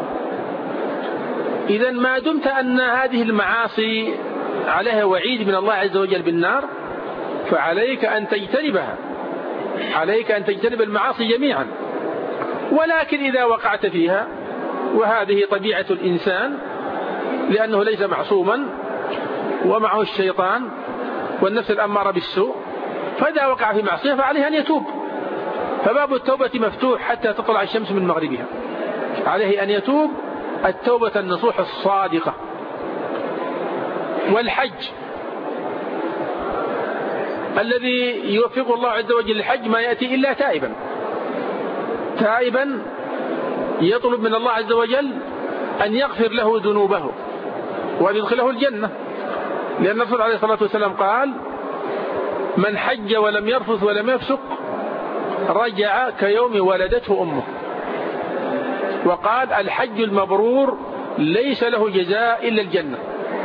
إذا ما دمت أن هذه المعاصي عليها وعيد من الله عز وجل بالنار، فعليك أن تجتنبها، عليك أن تجتنب المعاصي جميعا. ولكن إذا وقعت فيها، وهذه طبيعة الإنسان لأنه ليس معصوما ومعه الشيطان والنفس الأمارة بالسوء، فإذا وقع في معصية فعليه أن يتوب. فباب التوبة مفتوح حتى تطلع الشمس من مغربها، عليه أن يتوب التوبة النصوح الصادقة. والحج الذي يوفق الله عز وجل الحج ما يأتي إلا تائبا يطلب من الله عز وجل أن يغفر له ذنوبه وأن يدخله الجنة، لأن الرسول عليه الصلاة والسلام قال: من حج ولم يرفث ولم يفسق رجع كيوم ولدته أمه. وقال: الحج المبرور ليس له جزاء إلا الجنة.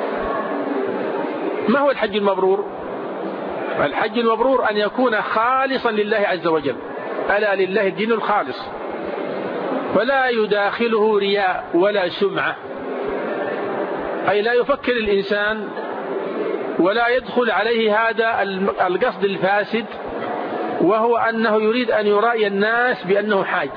ما هو الحج المبرور؟ الحج المبرور أن يكون خالصا لله عز وجل، ألا لله الدين الخالص، فلا يداخله رياء ولا سمعة، أي لا يفكر الإنسان ولا يدخل عليه هذا القصد الفاسد، وهو أنه يريد أن يرائي الناس بأنه حاج،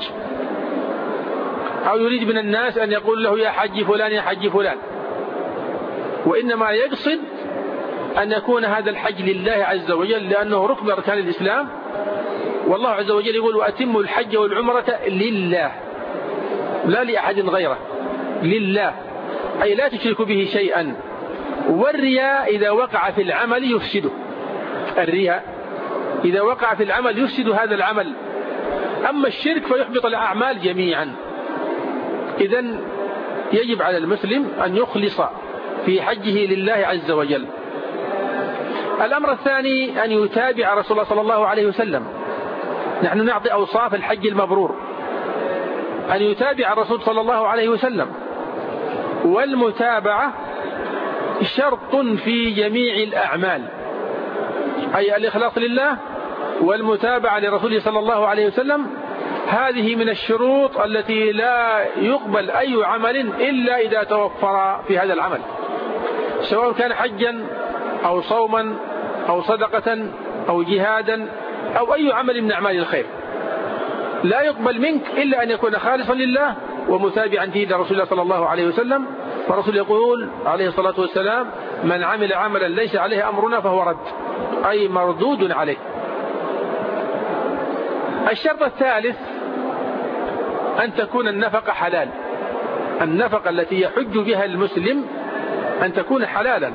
أو يريد من الناس أن يقول له يا حج فلان يا حج فلان. وإنما يقصد أن يكون هذا الحج لله عز وجل، لأنه ركن أركان الإسلام. والله عز وجل يقول: وأتموا الحج والعمرة لله، لا لأحد غيره، لله، أي لا تشركوا به شيئا. والرياء إذا وقع في العمل يفسده، الرياء إذا وقع في العمل يفسد هذا العمل. أما الشرك فيحبط الأعمال جميعا. إذن يجب على المسلم أن يخلص في حجه لله عز وجل. الأمر الثاني أن يتابع رسول الله صلى الله عليه وسلم. نحن نعطي أوصاف الحج المبرور، أن يتابع الرسول صلى الله عليه وسلم. والمتابعة شرط في جميع الأعمال، أي الإخلاص لله والمتابعة لرسوله صلى الله عليه وسلم. هذه من الشروط التي لا يقبل أي عمل إلا إذا توفر في هذا العمل، سواء كان حجا أو صوما أو صدقة أو جهادا أو أي عمل من أعمال الخير. لا يقبل منك إلا أن يكون خالصا لله ومتابعا فيه لرسول الله صلى الله عليه وسلم. فالرسول يقول عليه الصلاة والسلام: من عمل عملا ليس عليه أمرنا فهو رد، أي مردود عليه. الشرط الثالث أن تكون النفقة حلال. النفقة التي يحج بها المسلم أن تكون حلالا.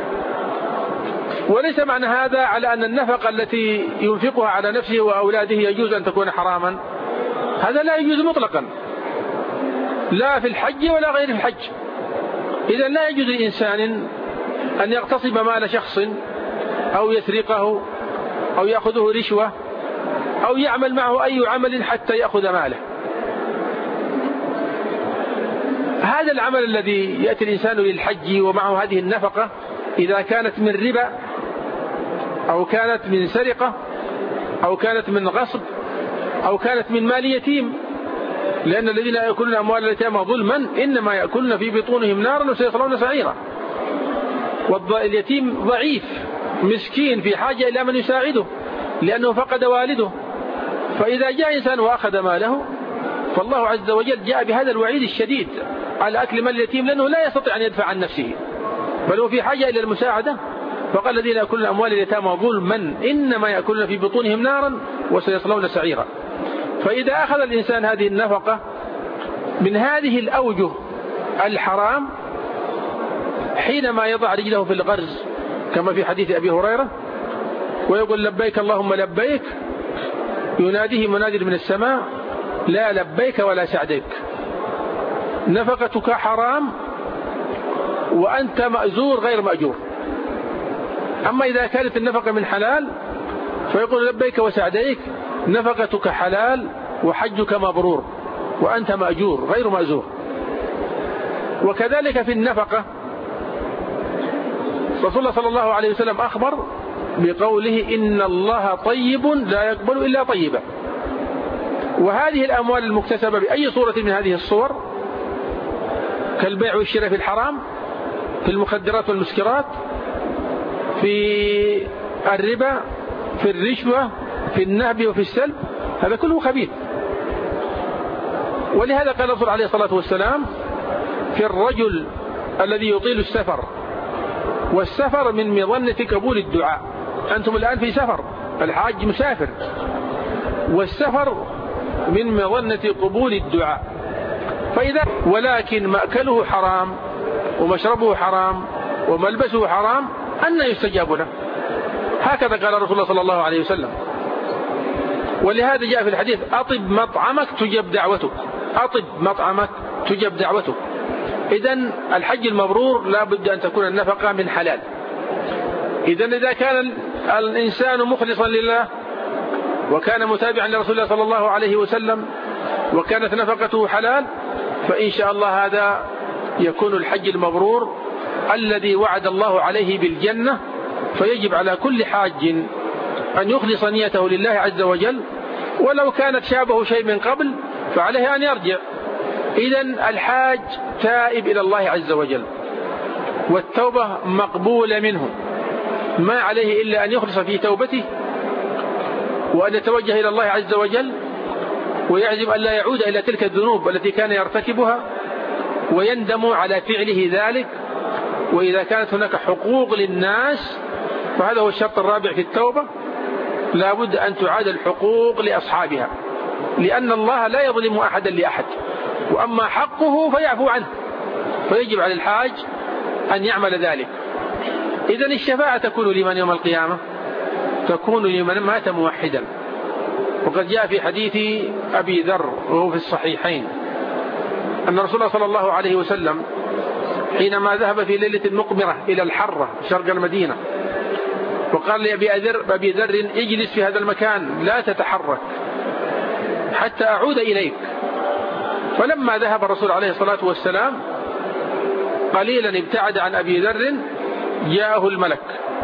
وليس معنى هذا على أن النفقة التي ينفقها على نفسه وأولاده يجوز أن تكون حراما، هذا لا يجوز مطلقا، لا في الحج ولا غير الحج. إذا لا يجوز لإنسان أن يغتصب مال شخص أو يسرقه أو يأخذه رشوة أو يعمل معه أي عمل حتى يأخذ ماله. هذا العمل الذي يأتي الإنسان للحج ومعه هذه النفقة، إذا كانت من ربا أو كانت من سرقة أو كانت من غصب أو كانت من مال يتيم، لأن الذين يأكلون أموال اليتامى ظلما إنما يأكلون في بطونهم نارا وسيصلون سعيرا. واليتيم ضعيف مسكين في حاجة إلى من يساعده لأنه فقد والده، فإذا جاء إنسان وأخذ ماله فالله عز وجل جاء بهذا الوعيد الشديد على أكل مال اليتيم، لأنه لا يستطيع أن يدفع عن نفسه، بل هو في حاجة إلى المساعدة فقال الذين يأكلون أموال اليتامى ظلما إنما يأكلون في بطونهم نارا وسيصلون سعيرا. فإذا أخذ الإنسان هذه النفقة من هذه الأوجه الحرام حينما يضع رجله في الغرز كما في حديث أبي هريرة ويقول لبيك اللهم لبيك، يناديه منادي من السماء لا لبيك ولا سعديك، نفقتك حرام وأنت مأزور غير مأجور. أما إذا كانت النفقة من حلال فيقول لبيك وسعديك، نفقتك حلال وحجك مبرور وأنت مأجور غير مأزور. وكذلك في النفقة رسول الله صلى الله عليه وسلم أخبر بقوله إن الله طيب لا يقبل إلا طيبا. وهذه الأموال المكتسبة بأي صورة من هذه الصور كالبيع والشراء في الحرام، في المخدرات والمسكرات، في الربا، في الرشوة، في النهب وفي السلب، هذا كله خبيث. ولهذا قال الرسول عليه الصلاة والسلام في الرجل الذي يطيل السفر، والسفر من مظنة قبول الدعاء. أنتم الآن في سفر، الحاج مسافر، والسفر من مظنة قبول الدعاء. ولكن مأكله حرام ومشربه حرام وملبسه حرام أن يستجاب له. هكذا قال رسول الله صلى الله عليه وسلم. ولهذا جاء في الحديث أطب مطعمك تجب دعوتك، أطب مطعمك تجب دعوتك. إذن الحج المبرور لا بد أن تكون النفقة من حلال. إذن إذا كان الإنسان مخلصا لله وكان متابعا لرسول الله صلى الله عليه وسلم وكانت نفقته حلال فإن شاء الله هذا يكون الحج المبرور الذي وعد الله عليه بالجنة. فيجب على كل حاج أن يخلص نيته لله عز وجل، ولو كانت شابه شيء من قبل فعليه أن يرجع. إذن الحاج تائب إلى الله عز وجل والتوبة مقبولة منه، ما عليه إلا أن يخلص في توبته وأن يتوجه إلى الله عز وجل ويعزم أن لا يعود إلى تلك الذنوب التي كان يرتكبها ويندم على فعله ذلك. وإذا كانت هناك حقوق للناس فهذا هو الشرط الرابع في التوبة، لا بد أن تعاد الحقوق لأصحابها، لأن الله لا يظلم أحدا لأحد، وأما حقه فيعفو عنه، فيجب على الحاج أن يعمل ذلك. إذن الشفاعة تكون لمن يوم القيامة؟ تكون لمن مات موحدا. وقد جاء في حديث أبي ذر وهو في الصحيحين أن رسول الله صلى الله عليه وسلم حينما ذهب في ليلة مقمرة إلى الحرة شرق المدينة وقال لأبي ذر اجلس في هذا المكان لا تتحرك حتى أعود إليك. فلما ذهب الرسول عليه الصلاة والسلام قليلا ابتعد عن أبي ذر جاءه الملك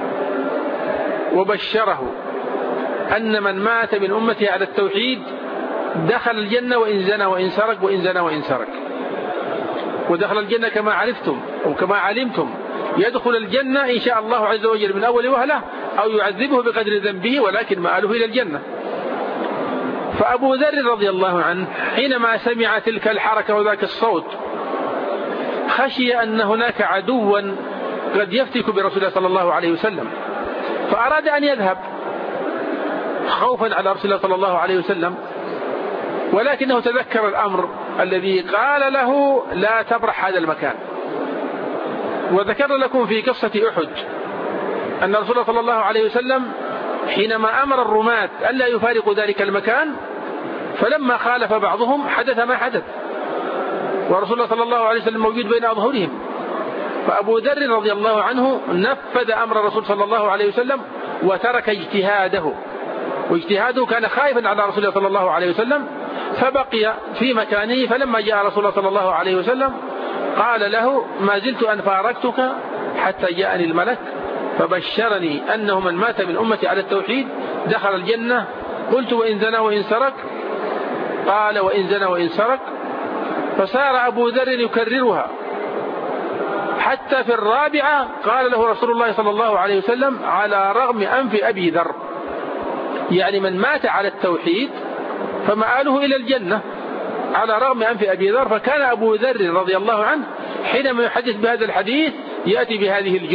وبشره أن من مات من أمته على التوحيد دخل الجنة وإن زنى وإن سرق وإن زنى وإن سرق. ودخل الجنة كما عرفتم وكما علمتم، يدخل الجنة إن شاء الله عز وجل من أول وهلة أو يعذبه بقدر ذنبه ولكن مآله إلى الجنة. فأبو ذر رضي الله عنه حينما سمع تلك الحركة وذاك الصوت خشي أن هناك عدوا قد يفتك برسول الله صلى الله عليه وسلم، فأراد أن يذهب خوفا على رسول الله صلى الله عليه وسلم، ولكنه تذكر الأمر الذي قال له لا تبرح هذا المكان. وذكر لكم في قصة أحد أن رسول الله صلى الله عليه وسلم حينما أمر الرماة ألا يفارقوا ذلك المكان فلما خالف بعضهم حدث ما حدث، ورسول الله صلى الله عليه وسلم موجود بين أظهرهم. فأبو ذر رضي الله عنه نفذ أمر الرسول صلى الله عليه وسلم وترك اجتهاده، واجتهاده كان خائفا على رسول الله صلى الله عليه وسلم، فبقي في مكانه. فلما جاء رسول الله صلى الله عليه وسلم قال له ما زلت أن فارقتك حتى جاءني الملك فبشرني أنه من مات من أمتي على التوحيد دخل الجنة. قلت وإن زنى وإن سرق؟ قال وإن زنى وإن سرق. فصار أبو ذر يكررها حتى في الرابعة قال له رسول الله صلى الله عليه وسلم على رغم أنف أبي ذر، يعني من مات على التوحيد فمآله إلى الجنة على رغم أنف أبي ذر. فكان أبو ذر رضي الله عنه حينما يحدث بهذا الحديث يأتي بهذه الجملة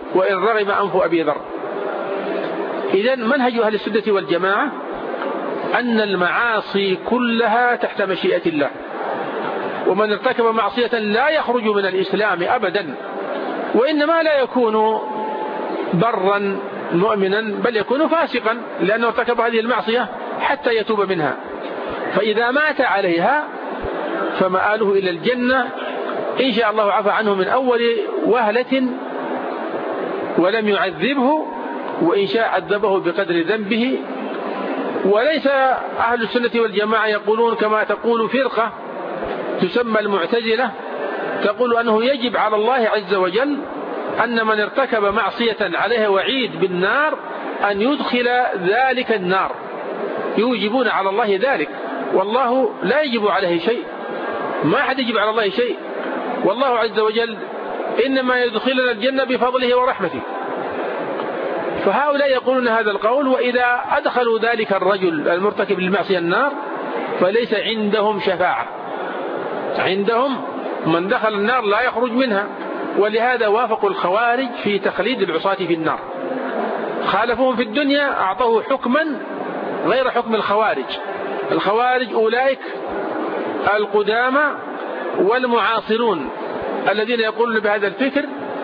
وإن رغم أنف أبي ذر. إذن منهج أهل السنة والجماعة أن المعاصي كلها تحت مشيئة الله، ومن ارتكب معصية لا يخرج من الإسلام أبدا، وإنما لا يكون برا مؤمنا بل يكون فاسقا، لأنه ارتكب هذه المعصية حتى يتوب منها، فإذا مات عليها فمآله إلى الجنة إن شاء الله عفى عنه من أول وهلة ولم يعذبه، وإن شاء عذبه بقدر ذنبه. وليس أهل السنة والجماعة يقولون كما تقول فرقة تسمى المعتزلة، تقول أنه يجب على الله عز وجل أن من ارتكب معصية عليها وعيد بالنار أن يدخل ذلك النار، يوجبون على الله ذلك، والله لا يجب عليه شيء، ما أحد يجب على الله شيء، والله عز وجل إنما يدخلنا الجنة بفضله ورحمته. فهؤلاء يقولون هذا القول، وإذا أدخلوا ذلك الرجل المرتكب للمعصية النار فليس عندهم شفاعة، عندهم من دخل النار لا يخرج منها، ولهذا وافقوا الخوارج في تخليد العصاة في النار، خالفوهم في الدنيا أعطوه حكما غير حكم الخوارج. الخوارج أولئك القدامى والمعاصرون الذين يقولون بهذا الفكر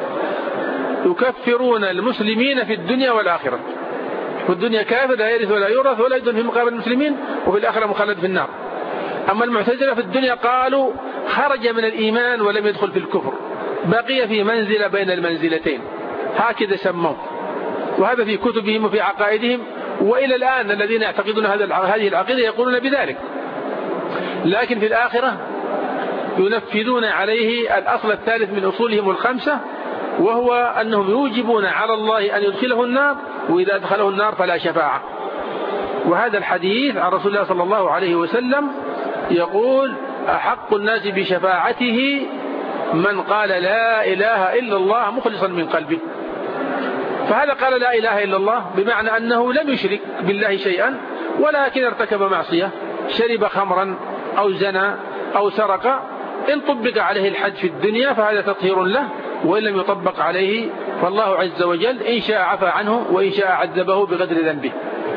يكفرون المسلمين في الدنيا والآخرة، في الدنيا كافر لا يرث ولا يورث ولا يدن في مقابل المسلمين، وفي الآخرة مخلد في النار. أما المعتزلة في الدنيا قالوا خرج من الإيمان ولم يدخل في الكفر، بقي في منزلة بين المنزلتين، هكذا سموه، وهذا في كتبهم وفي عقائدهم، وإلى الآن الذين يعتقدون هذه العقيدة يقولون بذلك. لكن في الآخرة ينفذون عليه الأصل الثالث من أصولهم الخمسة، وهو أنهم يوجبون على الله أن يدخله النار، وإذا أدخله النار فلا شفاعة. وهذا الحديث عن رسول الله صلى الله عليه وسلم يقول أحق الناس بشفاعته من قال لا إله إلا الله مخلصا من قلبه. فهذا قال لا إله إلا الله بمعنى أنه لم يشرك بالله شيئا، ولكن ارتكب معصية، شرب خمرا أو زنى أو سرق، إن طبق عليه الحد في الدنيا فهذا تطهير له، وإن لم يطبق عليه فالله عز وجل إن شاء عفى عنه وإن شاء عذبه بقدر ذنبه.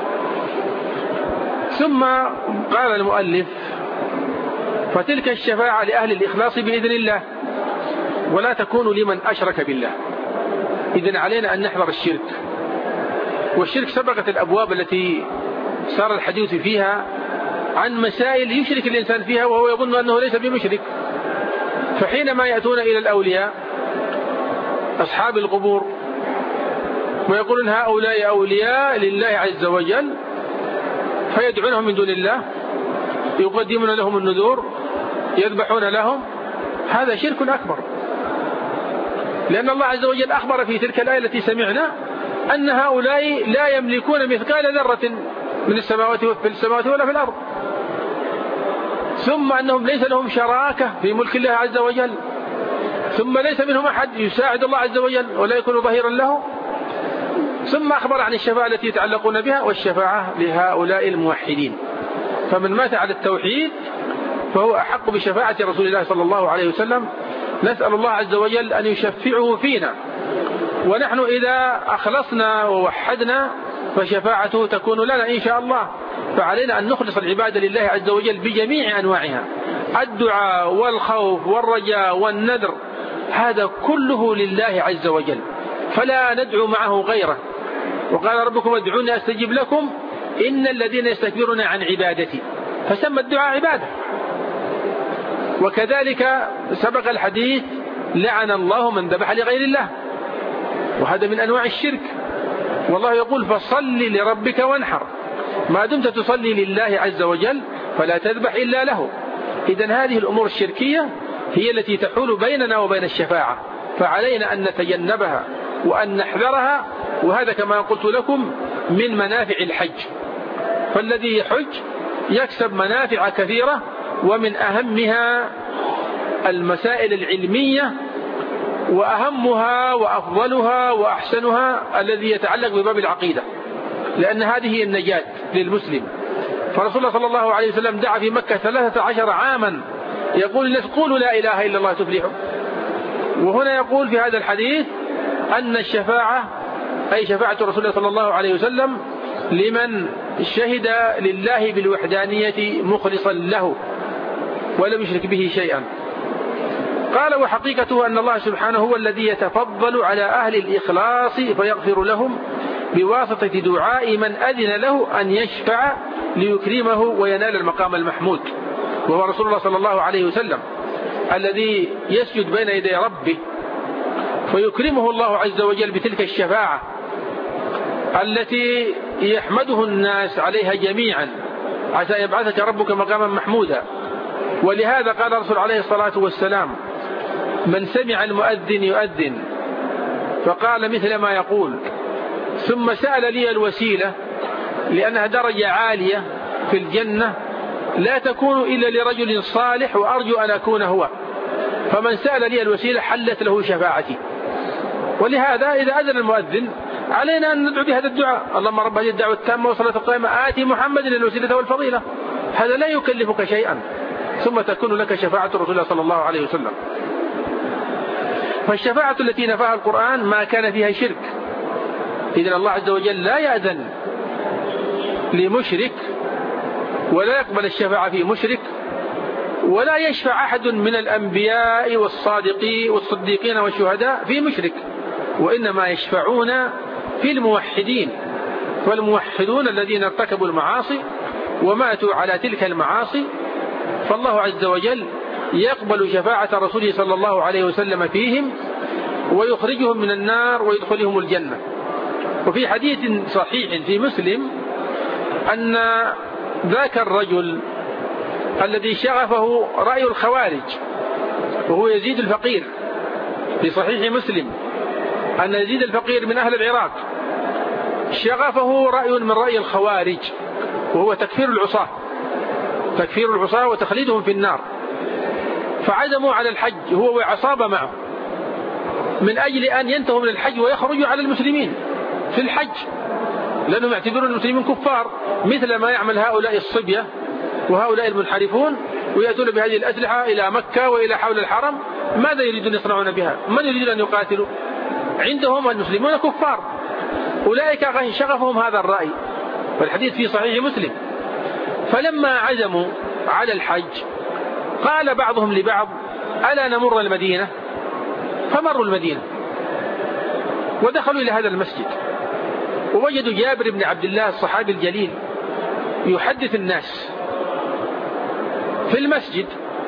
ثم قال المؤلف فتلك الشفاعة لأهل الإخلاص بإذن الله، ولا تكون لمن أشرك بالله. إذن علينا أن نحذر الشرك، والشرك سبقت الأبواب التي صار الحديث فيها عن مسائل يشرك الإنسان فيها وهو يظن أنه ليس بمشرك. فحينما يأتون إلى الأولياء أصحاب القبور ويقولون هؤلاء أولياء لله عز وجل، فيدعونهم من دون الله، يقدمون لهم النذور، يذبحون لهم، هذا شرك أكبر، لأن الله عز وجل أخبر في تلك الآية التي سمعنا أن هؤلاء لا يملكون مثقال ذرة من السماوات ولا في الأرض، ثم أنهم ليس لهم شراكة في ملك الله عز وجل، ثم ليس منهم أحد يساعد الله عز وجل ولا يكون ظهيرا له، ثم أخبر عن الشفاعة التي يتعلقون بها، والشفاعة لهؤلاء الموحدين. فمن مات على التوحيد فهو أحق بشفاعة رسول الله صلى الله عليه وسلم. نسأل الله عز وجل أن يشفعه فينا، ونحن إذا أخلصنا ووحدنا فشفاعته تكون لنا إن شاء الله. فعلينا أن نخلص العبادة لله عز وجل بجميع أنواعها، الدعاء والخوف والرجاء والنذر، هذا كله لله عز وجل، فلا ندعو معه غيره. وقال ربكم ادعوني أستجب لكم إن الذين يستكبرون عن عبادتي، فسمى الدعاء عبادة. وكذلك سبق الحديث لعن الله من ذبح لغير الله، وهذا من أنواع الشرك. والله يقول فصل لربك وانحر، ما دمت تصلي لله عز وجل فلا تذبح إلا له. إذن هذه الأمور الشركية هي التي تحول بيننا وبين الشفاعة، فعلينا أن نتجنبها وأن نحذرها. وهذا كما قلت لكم من منافع الحج، فالذي يحج يكسب منافع كثيرة، ومن أهمها المسائل العلمية، وأهمها وأفضلها وأحسنها الذي يتعلق بباب العقيدة، لأن هذه هي النجاة للمسلم. فرسول الله صلى الله عليه وسلم دعا في مكة 13 عاما يقول للناس قولوا لا إله إلا الله تفلحوا، وهنا يقول في هذا الحديث أن الشفاعة أي شفاعة رسول الله صلى الله عليه وسلم لمن شهد لله بالوحدانية مخلصا له ولم يشرك به شيئا. قال وحقيقته أن الله سبحانه هو الذي يتفضل على أهل الإخلاص فيغفر لهم بواسطة دعاء من أذن له أن يشفع ليكرمه وينال المقام المحمود، وهو رسول الله صلى الله عليه وسلم الذي يسجد بين يدي ربه فيكرمه الله عز وجل بتلك الشفاعة التي يحمده الناس عليها جميعا، عسى يبعثك ربك مقاما محمودا. ولهذا قال الرسول عليه الصلاة والسلام من سمع المؤذن يؤذن فقال مثل ما يقول ثم سأل لي الوسيلة لأنها درجة عالية في الجنة لا تكون إلا لرجل صالح وأرجو أن أكون هو، فمن سأل لي الوسيلة حلت له شفاعتي. ولهذا إذا أذن المؤذن علينا أن ندعو بهذا الدعاء اللهم رب هذه الدعوة التامة والصلاة القائمة آتي محمد الوسيلة والفضيلة. هذا لا يكلفك شيئا ثم تكون لك شفاعة رسول الله صلى الله عليه وسلم. فالشفاعة التي نفاها القرآن ما كان فيها شرك، إذن الله عز وجل لا يأذن لمشرك ولا يقبل الشفاعة في مشرك، ولا يشفع أحد من الأنبياء والصديقين والشهداء في مشرك، وإنما يشفعون في الموحدين، والموحدون الذين ارتكبوا المعاصي وماتوا على تلك المعاصي، فالله عز وجل يقبل شفاعة رسوله صلى الله عليه وسلم فيهم ويخرجهم من النار ويدخلهم الجنة. وفي حديث صحيح في مسلم أن ذاك الرجل الذي شغفه رأي الخوارج وهو يزيد الفقير، في صحيح مسلم أن يزيد الفقير من أهل العراق شغفه رأي من رأي الخوارج وهو تكفير العصاة وتخليدهم في النار، فعزموا على الحج هو وعصابة معه من أجل أن ينتهوا من الحج ويخرجوا على المسلمين في الحج، لأنهم يعتبرون المسلمين كفار مثل ما يعمل هؤلاء الصبية وهؤلاء المنحرفون، ويأتون بهذه الأسلحة إلى مكة وإلى حول الحرم. ماذا يريدون يصنعون بها؟ من يريدون أن يقاتلوا؟ عندهم المسلمون كفار، أولئك شغفهم هذا الرأي، والحديث في صحيح مسلم. فلما عزموا على الحج قال بعضهم لبعض ألا نمر المدينة؟ فمروا المدينة ودخلوا إلى هذا المسجد ووجدوا جابر بن عبد الله الصحابي الجليل يحدث الناس في المسجد.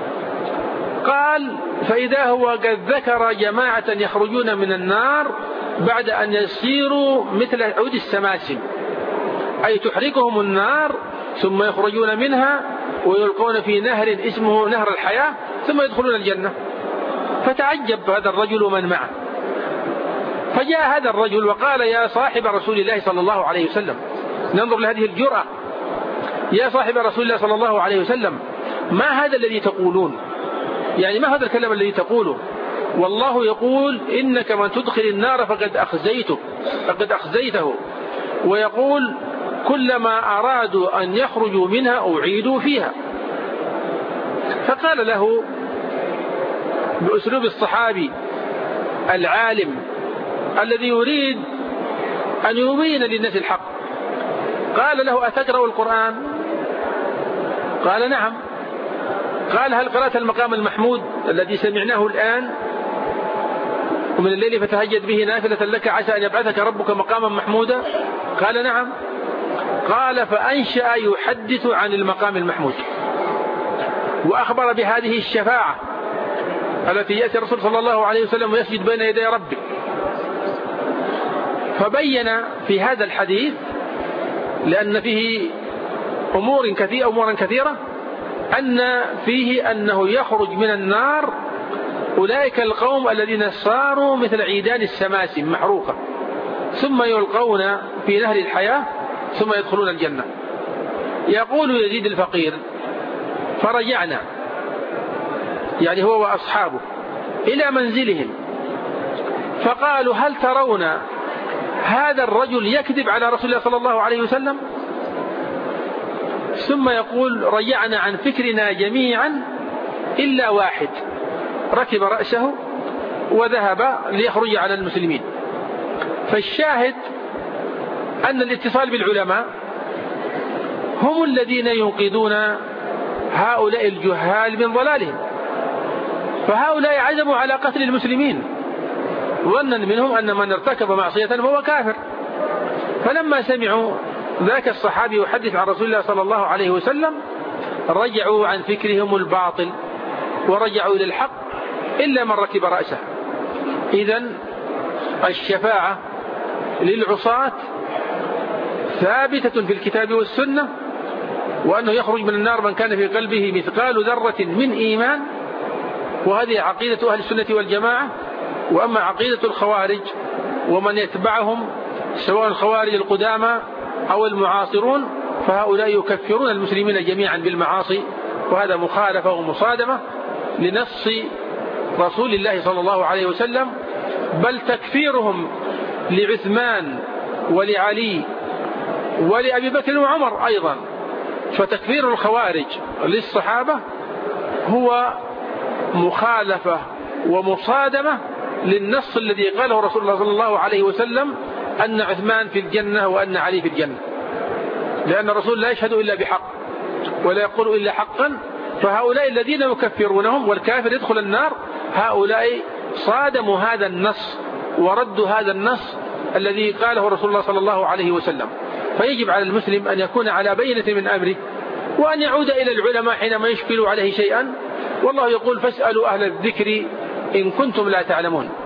قال فإذا هو قد ذكر جماعة يخرجون من النار بعد أن يصيروا مثل عود السماسم، أي تحرقهم النار ثم يخرجون منها ويلقون في نهر اسمه نهر الحياة ثم يدخلون الجنة. فتعجب هذا الرجل ومن معه، فجاء هذا الرجل وقال يا صاحب رسول الله صلى الله عليه وسلم، ننظر لهذه الجرأة، يا صاحب رسول الله صلى الله عليه وسلم ما هذا الذي تقولون؟ يعني ما هذا الكلام الذي تقوله؟ والله يقول إنك من تدخل النار فقد أخزيته، ويقول كلما أرادوا أن يخرجوا منها أعيدوا فيها. فقال له بأسلوب الصحابي العالم الذي يريد أن يبين للناس الحق، قال له أتقرأ القرآن؟ قال نعم. قال هل قرأت المقام المحمود الذي سمعناه الآن ومن الليل فتهجد به نافلة لك عسى أن يبعثك ربك مقاما محمودا؟ قال نعم. قال فأنشأ يحدث عن المقام المحمود وأخبر بهذه الشفاعة التي يأتي الرسول صلى الله عليه وسلم ويسجد بين يدي ربه. فبين في هذا الحديث لأن فيه أمورا كثيرة أن فيه أنه يخرج من النار أولئك القوم الذين صاروا مثل عيدان السماسم محروقة ثم يلقون في نهر الحياة ثم يدخلون الجنة. يقول يزيد الفقير فرجعنا، يعني هو وأصحابه، إلى منزلهم فقالوا هل ترون هذا الرجل يكذب على رسول الله صلى الله عليه وسلم؟ ثم يقول رجعنا عن فكرنا جميعا إلا واحد ركب رأسه وذهب ليخرج على المسلمين فالشاهد أن الاتصال بالعلماء هم الذين ينقذون هؤلاء الجهال من ضلالهم. فهؤلاء عزموا على قتل المسلمين ظنا منهم أن من ارتكب معصية فهو كافر. فلما سمعوا ذاك الصحابي يحدث عن رسول الله صلى الله عليه وسلم رجعوا عن فكرهم الباطل ورجعوا إلى الحق إلا من ركب رأسه. إذن الشفاعة للعصاة ثابتة في الكتاب والسنة، وأنه يخرج من النار من كان في قلبه مثقال ذرة من إيمان، وهذه عقيدة أهل السنة والجماعة. وأما عقيدة الخوارج ومن يتبعهم سواء الخوارج القدامى أو المعاصرون فهؤلاء يكفرون المسلمين جميعا بالمعاصي، وهذا مخالفة ومصادمة لنص رسول الله صلى الله عليه وسلم، بل تكفيرهم لعثمان ولعلي ولأبي بكر وعمر أيضا. فتكفير الخوارج للصحابة هو مخالفة ومصادمة للنص الذي قاله رسول الله صلى الله عليه وسلم أن عثمان في الجنة وأن علي في الجنة، لأن الرسول لا يشهد إلا بحق ولا يقول إلا حقا. فهؤلاء الذين يكفرونهم والكافر يدخل النار هؤلاء صادموا هذا النص وردوا هذا النص الذي قاله رسول الله صلى الله عليه وسلم. فيجب على المسلم أن يكون على بينة من أمره، وأن يعود إلى العلماء حينما يشكلوا عليه شيئا، والله يقول فاسألوا أهل الذكر إن كنتم لا تعلمون.